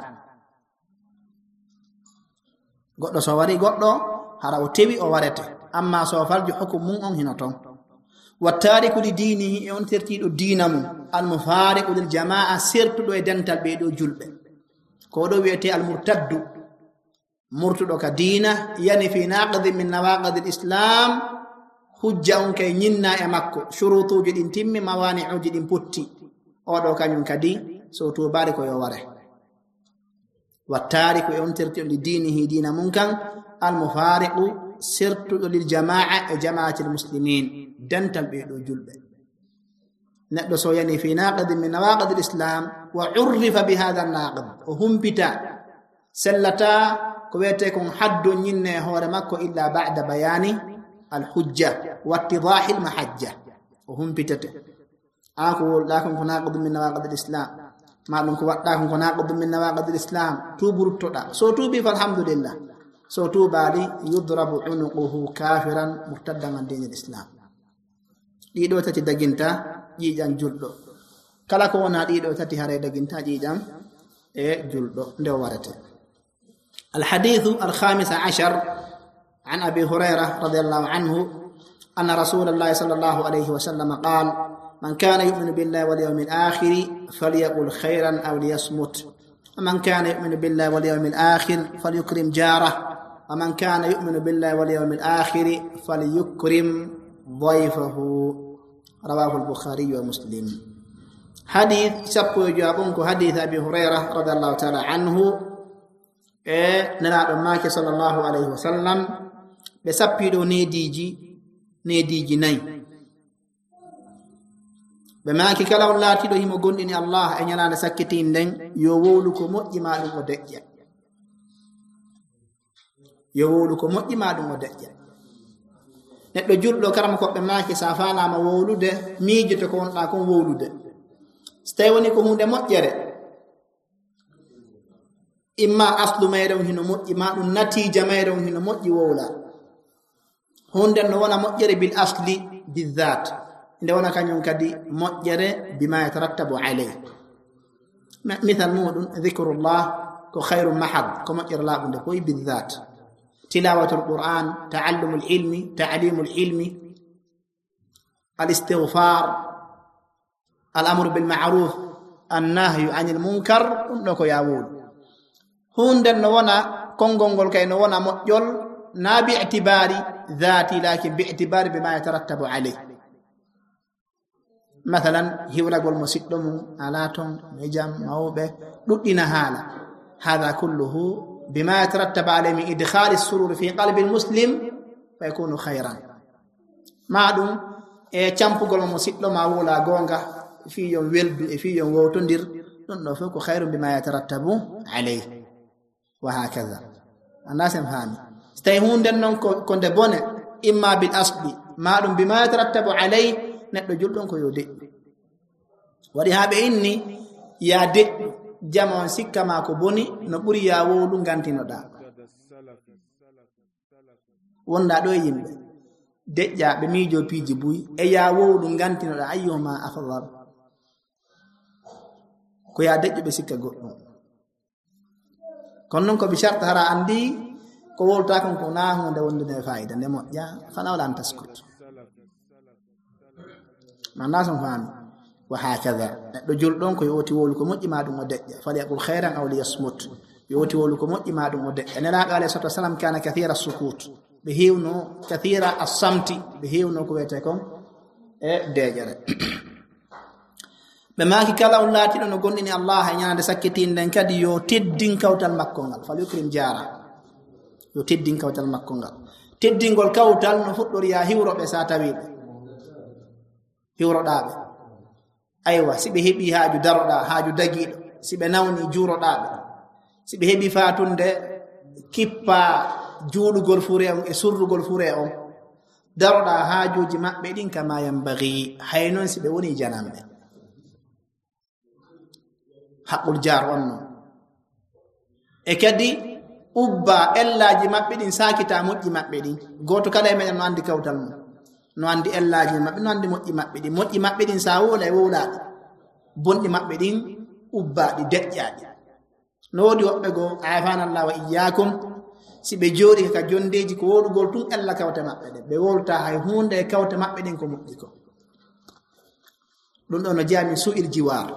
goɗɗo so wari goɗɗo hara o tewi o warete amma so falju hukum mum on hino ton wattariku li dinihi e on tertiɗo dina mum almufariqu lil jamaa sertuɗo e dental ɓeɗo julɓe ko ɗo wiyete almurtaddu murtuɗo ka dina yani fi naqdi min nawaqidi l'islam hujja on kay ñinna e makko shurutuji ɗin timmi mawani'uji ɗin putti oɗo kañum kadi so tubari ko yo ware wattariku e on tertiɗo li dinihi dina mum kan almufariqu sertuɗo lil jamaa e jama'atil muslimin dental ɓeɗo julɓe neɗɗo so yani fi naqdi min nawaqidi l'islam wa urrifa bi hadha an-naqd o humpita sellata ko wiyete kon haddo ñinne hoore makko illa ba'da bayani al-hujja wa ittidahi al-mahajja o humpitete an ko wolɗa kon ko naqdu min nawaqidi l'islam ma ɗum ko waɗɗa kon ko naqdu min nawaqidi l'islam tuburtoɗa so tuubi fa alhamdulillah so tuubaɗi yudrabu unuquhu kafiran murtaddan an dini l'islam ɗiɗo tati daginta ƴiƴam julɗo kala ko wona ɗiɗo tati haray daginta ƴiƴam e julɗo nde warete الحديث الخامس عشر عن أبي هريرة رضي الله عنه أن رسول الله صلى الله عليه وسلم قال من كان يؤمن بالله واليوم الآخر فليقل خيرا أو ليصمت ومن كان يؤمن بالله واليوم الآخر فليكرم جاره ومن كان يؤمن بالله واليوم الآخر فليكرم ضيفه رواه البخاري ومسلم حديث سبو يجابونك حديث أبي هريرة رضي الله تعالى عنه e nelaɗo maake sallallahu alayhi wa sallam ɓe sappiɗo nediji nediji nayi ɓe maaki kala on laatiɗo himo gonɗini allah e ñalande sakkitin nden yo wowlu ko moƴƴi ma ɗum o deƴƴa yo wowlu ko moƴƴi ma ɗum o deƴƴa neɗɗo julɗo karama koɓɓe maaki sa falama wowlude miijoto ko wonɗa kon wowlude so tawi woni ko hunde moƴƴere imma aslu mayron hino moƴƴi ma ɗum natija mayron hino moƴƴi wowla hunde no wona moƴƴere bil asli bizat nde wona kañum kadi moƴƴere bima yatarattabu alayh mithal muɗum dhikrullah ko khairu mahad ko moƴƴere laaɓude koye bizat tilawatul qur'an ta'allumul ilmi ta'limul ilmi al istighfar al-amru bil ma'ruf an-nahyu 'anil munkar dum do ko yawol hunde no wona kongongol kay no wona mojjol na bi i'tibari dhati lakin bi i'tibari bima yatarattabu alayhi مثلا هيورغول مسيدوم علاتون نجام موبه ددينا حالا هذا كله بما يترتب عليه من ادخال السرور في قلب المسلم فيكون خيرا معدوم e campugol musiddo ma wala gonga fi yon weldu e fi yon wotondir don do foko khairu bima yatarattabu alayhi wa hakaza anasem fami stay hunden non ko de bone imma bil asli madum bima yatarattabu alayhi neddo juldon ko yo de'u wadi habe inni ya de'u jamon sikka ma ko boni no buri ya wolu ngantinoda wonda do yimbe dejja be mijo piji buy e ya wolu ngantinoda ayyuma afdal ko ya dejjo be sikka goddo kon non ko bi sharta hara andi ko wolta kon ko na hunde wonde ne faida ne mo ja fana wala antaskut manasum fami wa hakaza do juldon ko yoti wolu ko moji madum o dejja fali aqul khairan aw liyasmut yoti wolu ko moji madum o dejja ne la qala sallallahu alaihi wasallam kana kathira as-sukut be hewno kathira as-samti be hewno ko wete kon e dejere be maki kala ullati no gondini allah nyaande sakkitinden kadi yo teddin kawtal makkongal fali ukrim jara yo teddin kawtal makkongal teddingol kawtal no fuddori ya hiwrobe sa tawibe hiwrodabe aywa sibe hebi haaju daroda haaju dagido sibe nawni juurodabe sibe hebi fatunde kippa juulugol fure on e surrugol fure on daroda haajuji mabbe din kama yambagi haynon sibe woni janambe haqqul jar onno e kadi ubba ellaji mabbe din sakita mojji mabbe din goto kala e men no andi kawtal mo no andi ellaji mabbe no andi mojji mabbe din mojji mabbe din sa wola e wola bondi mabbe din ubba di dejjaadi no wodi wobbe go afana allah wa iyyakum sibe jodi ka jondeji ko wodugol tun ella kawta mabbe de be wolta hay hunde kawta mabbe din ko muddi ko dun do no jami su'il jiwar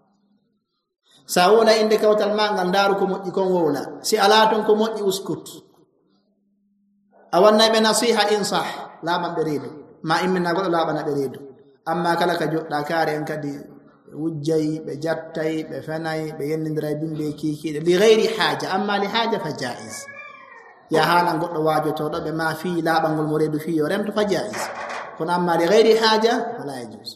sa wola inde kawtal manga ndaru ko muddi ko wola si ala ton ko muddi uskut awanna be nasiha insah la man beredo ma imina godo la bana beredo amma kala ka jodda kare en kadi wujjay be jattay be fanay be yennindira bimbe kiki li ghairi haja amma li haja fa jaiz ya hala goddo wajo to do be ma fi la bangol mo redu fi yo remto fa jaiz kono amma li ghairi haja wala yajuz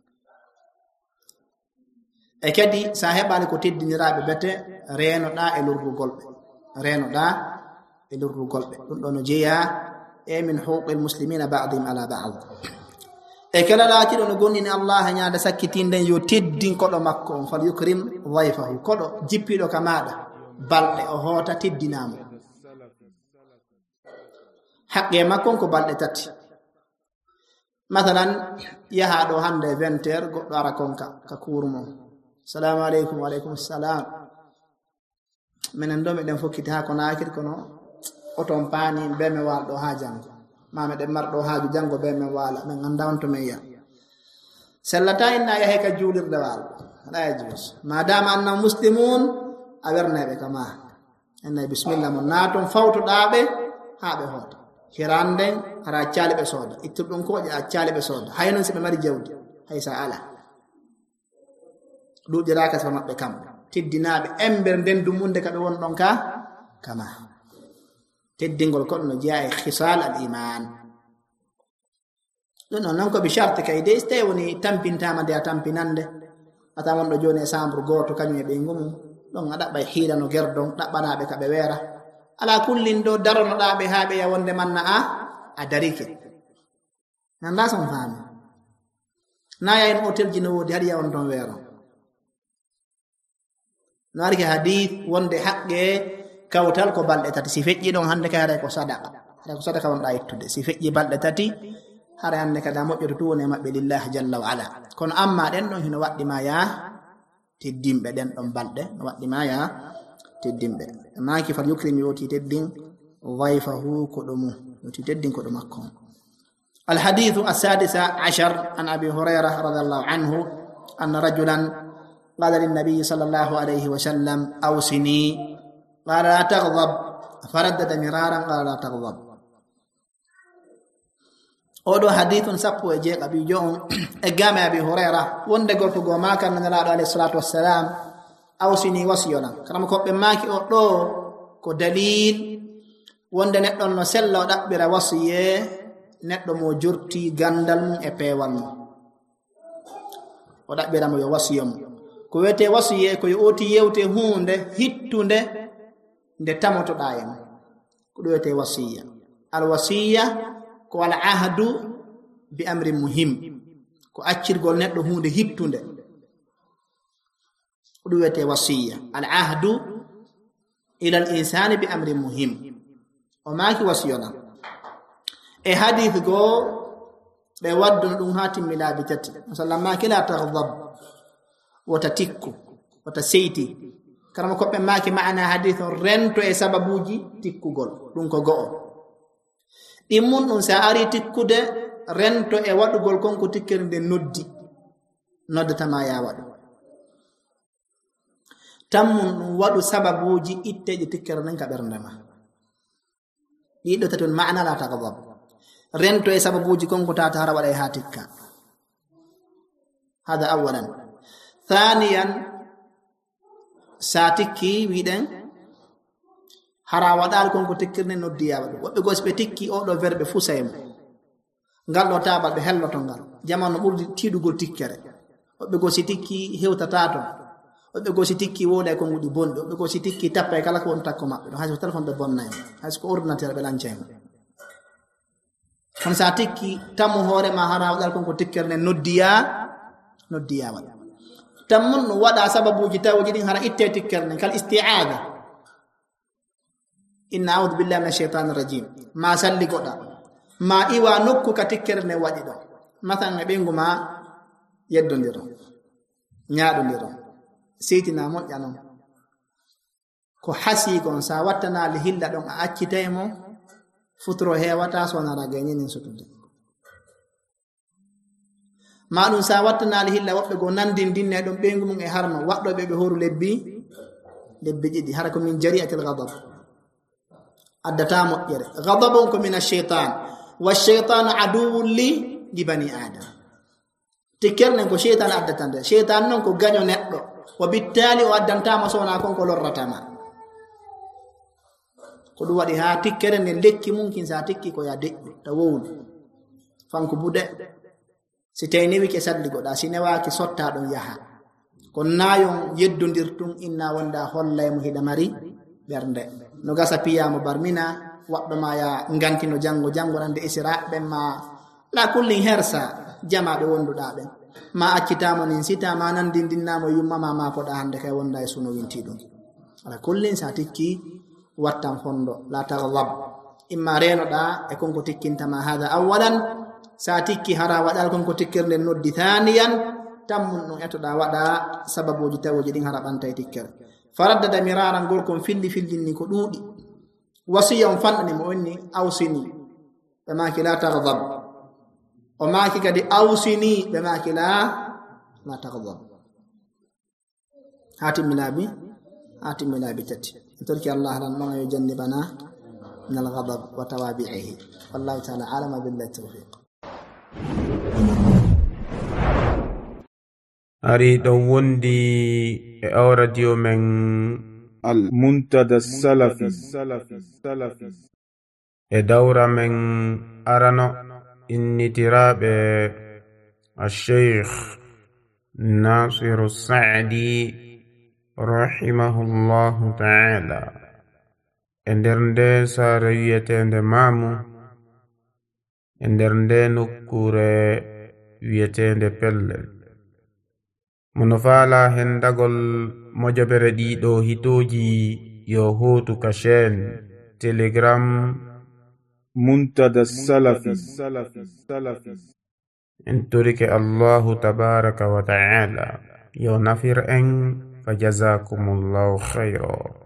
e kadi sa hebani ko teddinirabe bete reno da e lurru golbe reno da e lurru golbe dum do no jeya e min huquqil muslimina ba'dhum ala ba'd e kala laati do no gonnini allah nyaada sakkitinden yo teddin kodo makko on fal yukrim dhayfahu kodo jippido kamada balde o hota teddinamo haqqe makko ko balde tati mathalan yaha do hande vingt heures goddo ara konka ka kurmo assalamu alaykum wa alaykum assalam menen do me den fokkiti ha ko naakir kono oton paani be me waldo ha jango mame de mardo haaju jango be men wala men anda on to meya sallata inna ya heka julir dawal la yajus madama anna muslimun awerna be kama inna bismillah mon naton fawto daabe haabe hota hirande ara ciale be soda ittudum ko ja ciale be soda haynon se be mari jawdi haysa ala du jira ka sama be kam tiddinabe ember den dum munde ka be won don ka kama teddingol ko no jaay khisal al iman non non ko bi shart kay de ste woni tampintama de tampinande ata won do joni sambru goto kanyum be ngum don ada bay hira no gerdon dabbanabe ka be wera ala kullin do darono dabe habe ya wonde manna a a darike nan la son fami na ya en hotel jino wodi hadi ya won don wero narike hadith wonde haqqe kawtal ko balde tati si fejji don hande kare ko sadaqa hare ko sadaqa won da yettude si fejji balde tati hare hande kada mojjoto to woni mabbe lillahi jalla wa ala kono amma den don hino waddi ma ya teddimbe den don balde no waddi ma ya teddimbe maki fal yukrim yoti teddin dhayfahu ko dum yoti teddin ko dum makko al hadithu as-sadisa ashar an abi hurairah radhiyallahu anhu أن رجلا قال للنبي صلى الله عليه وسلم أوصني قال لا تغضب فردد مرارا قال لا تغضب. oɗo hadithun sappo e jeeɗiɗi jon e game Abi Hurayra wonde gorko go maka no nelaɗo alayhi salatu wassalam awsini wasiyona kanama koɓe maki o ɗo ko dalil wonde neɗɗon no sella o ɗaɓɓira wasiye neɗɗo mo jurti gandal mum e peewal mum o ɗaɓɓiramo yo wasiya mum ko wiyete wasiye ko yo oti yewte hunde hittunde nde tamotoɗa e mum ko ɗo wiyete wasiya. al wasiya ko al ahdu bi amrin muhim ko accirgol neɗɗo hunde hittunde ko ɗum wiyete wasiya. al ahdu ila al insani bi amrin muhim o maki wasiyona e hadith go ɓe wadduno ɗum ha timmilaɓe tati sallam maki la taghdab wota tikku wota seyti karama koɓe maki ma'ana hadith on rento e sababuji tikkugol ɗum ko go'o ɗimmun ɗum sa ari tikkude rento e waɗugol konko tikkere nde noddi noddatama ya waɗu tammun ɗum waɗu sababuji itteje tikkere nden ka ɓerdema ɗiɗo tati on ma'ana la taghdab rento e sababuji konko tata hara waɗa e ha tikka hada awalan. thaniyan sa tikki wiɗen hara waɗal konko tikkirne noddiya waɗu woɓɓe gos ɓe tikki oɗo verɓe fusaymo ngal ɗo tabal ɓe helloto ngal jamanu ɓurdi tiɗugol tikkere woɓɓe gosi tikki hewtata ton woɓɓe gosi tikki woɗa e konko ɗi bonɗi woɓɓe gosi tikki tappa e kala ko won takko maɓɓe ɗo hayso téléphone ɓe bonnaymo hayso ko ordinateur ɓe lancaymo kono sa tikki tammu hoorema hara waɗal konko tikkerne noddiya noddiya waɗa tammun no waɗa sababuji tawji ɗin hara itte tikkerne kal isti'aada inna a'udhu billahi minash shaitanir rajim ma salli goɗa ma iwa nokku ka tikkerne waɗi ɗo mathan e ɓengu ma yeddondiro ñaaɗondiro seytina moƴƴa non ko hasi kon sa wattanali hilla ɗon a accitaymo futuro hewata sonara gañinin sutude maɗum sa wattanali hilla woɓɓe go nandindinne ɗon ɓengu mum e harno waɗɗoɓe ɓe horu lebbi lebbi ɗiɗi hara ko min jari'atil ghadab addata moƴƴere ghadabun ko min ash-shaytan wa ash-shaytanu aduwwun li li bani adam tikkernen ko shaytan addata nde shaytan non ko gaño neɗɗo wa bittali o addantama sona konko lorratama ko ɗum waɗi ha tikkere nden lekki mumkin sa tikki ko ya deƴƴu ta wowlu fanko buɗe si tawi newike salligoɗa si newaki sotta ɗon yaha ko nayon yeddodirtum inna wonda hollaymo hiɗa mari ɓernde no gasa piyamo barmina waɗɗoma ya ngantino jango jango nande isra ɓen ma la kullin hersa jamaɓe wonduɗa ɓen ma accitamo nin sita ma nandindinnamo yummama ma poɗa hande kay wonda e suno winti ɗum ala kullin sa tikki wattan fondo la taghdab imma renoɗa e konko tikkintama hada awalan sa tikki hara waɗal konko tikkirde noddi thaniyan tammun ɗum etoɗa waɗa sababuji tawoji ɗin hara ɓanta e tikkere faraddada miraran gorkon filli fillinni ko ɗuuɗi wasiya on fanɗani mo onni awsini ɓe maki la taghdab o maki kadi awsini ɓe maki la la taghdab hatimmilaɓi hatimmilaɓi tati ترك الله لما يجنبنا من الغضب وتوابعه والله تعالى عالم بالله التوفيق. أريد وندي أورديو من المنتدى السلفي دورة من أرنو إني تراب الشيخ ناصر السعدي رحمه الله تعالى اندرنده ساريته اند مامو اندرنده نكوره ويته اند پلل منفالا هندگل مجبر ديدو هيتوجي يو هوتو كشين تليجرام منتدى السلفي انترك الله تبارك وتعالى يو نفر ان فجزاكم الله خيرا.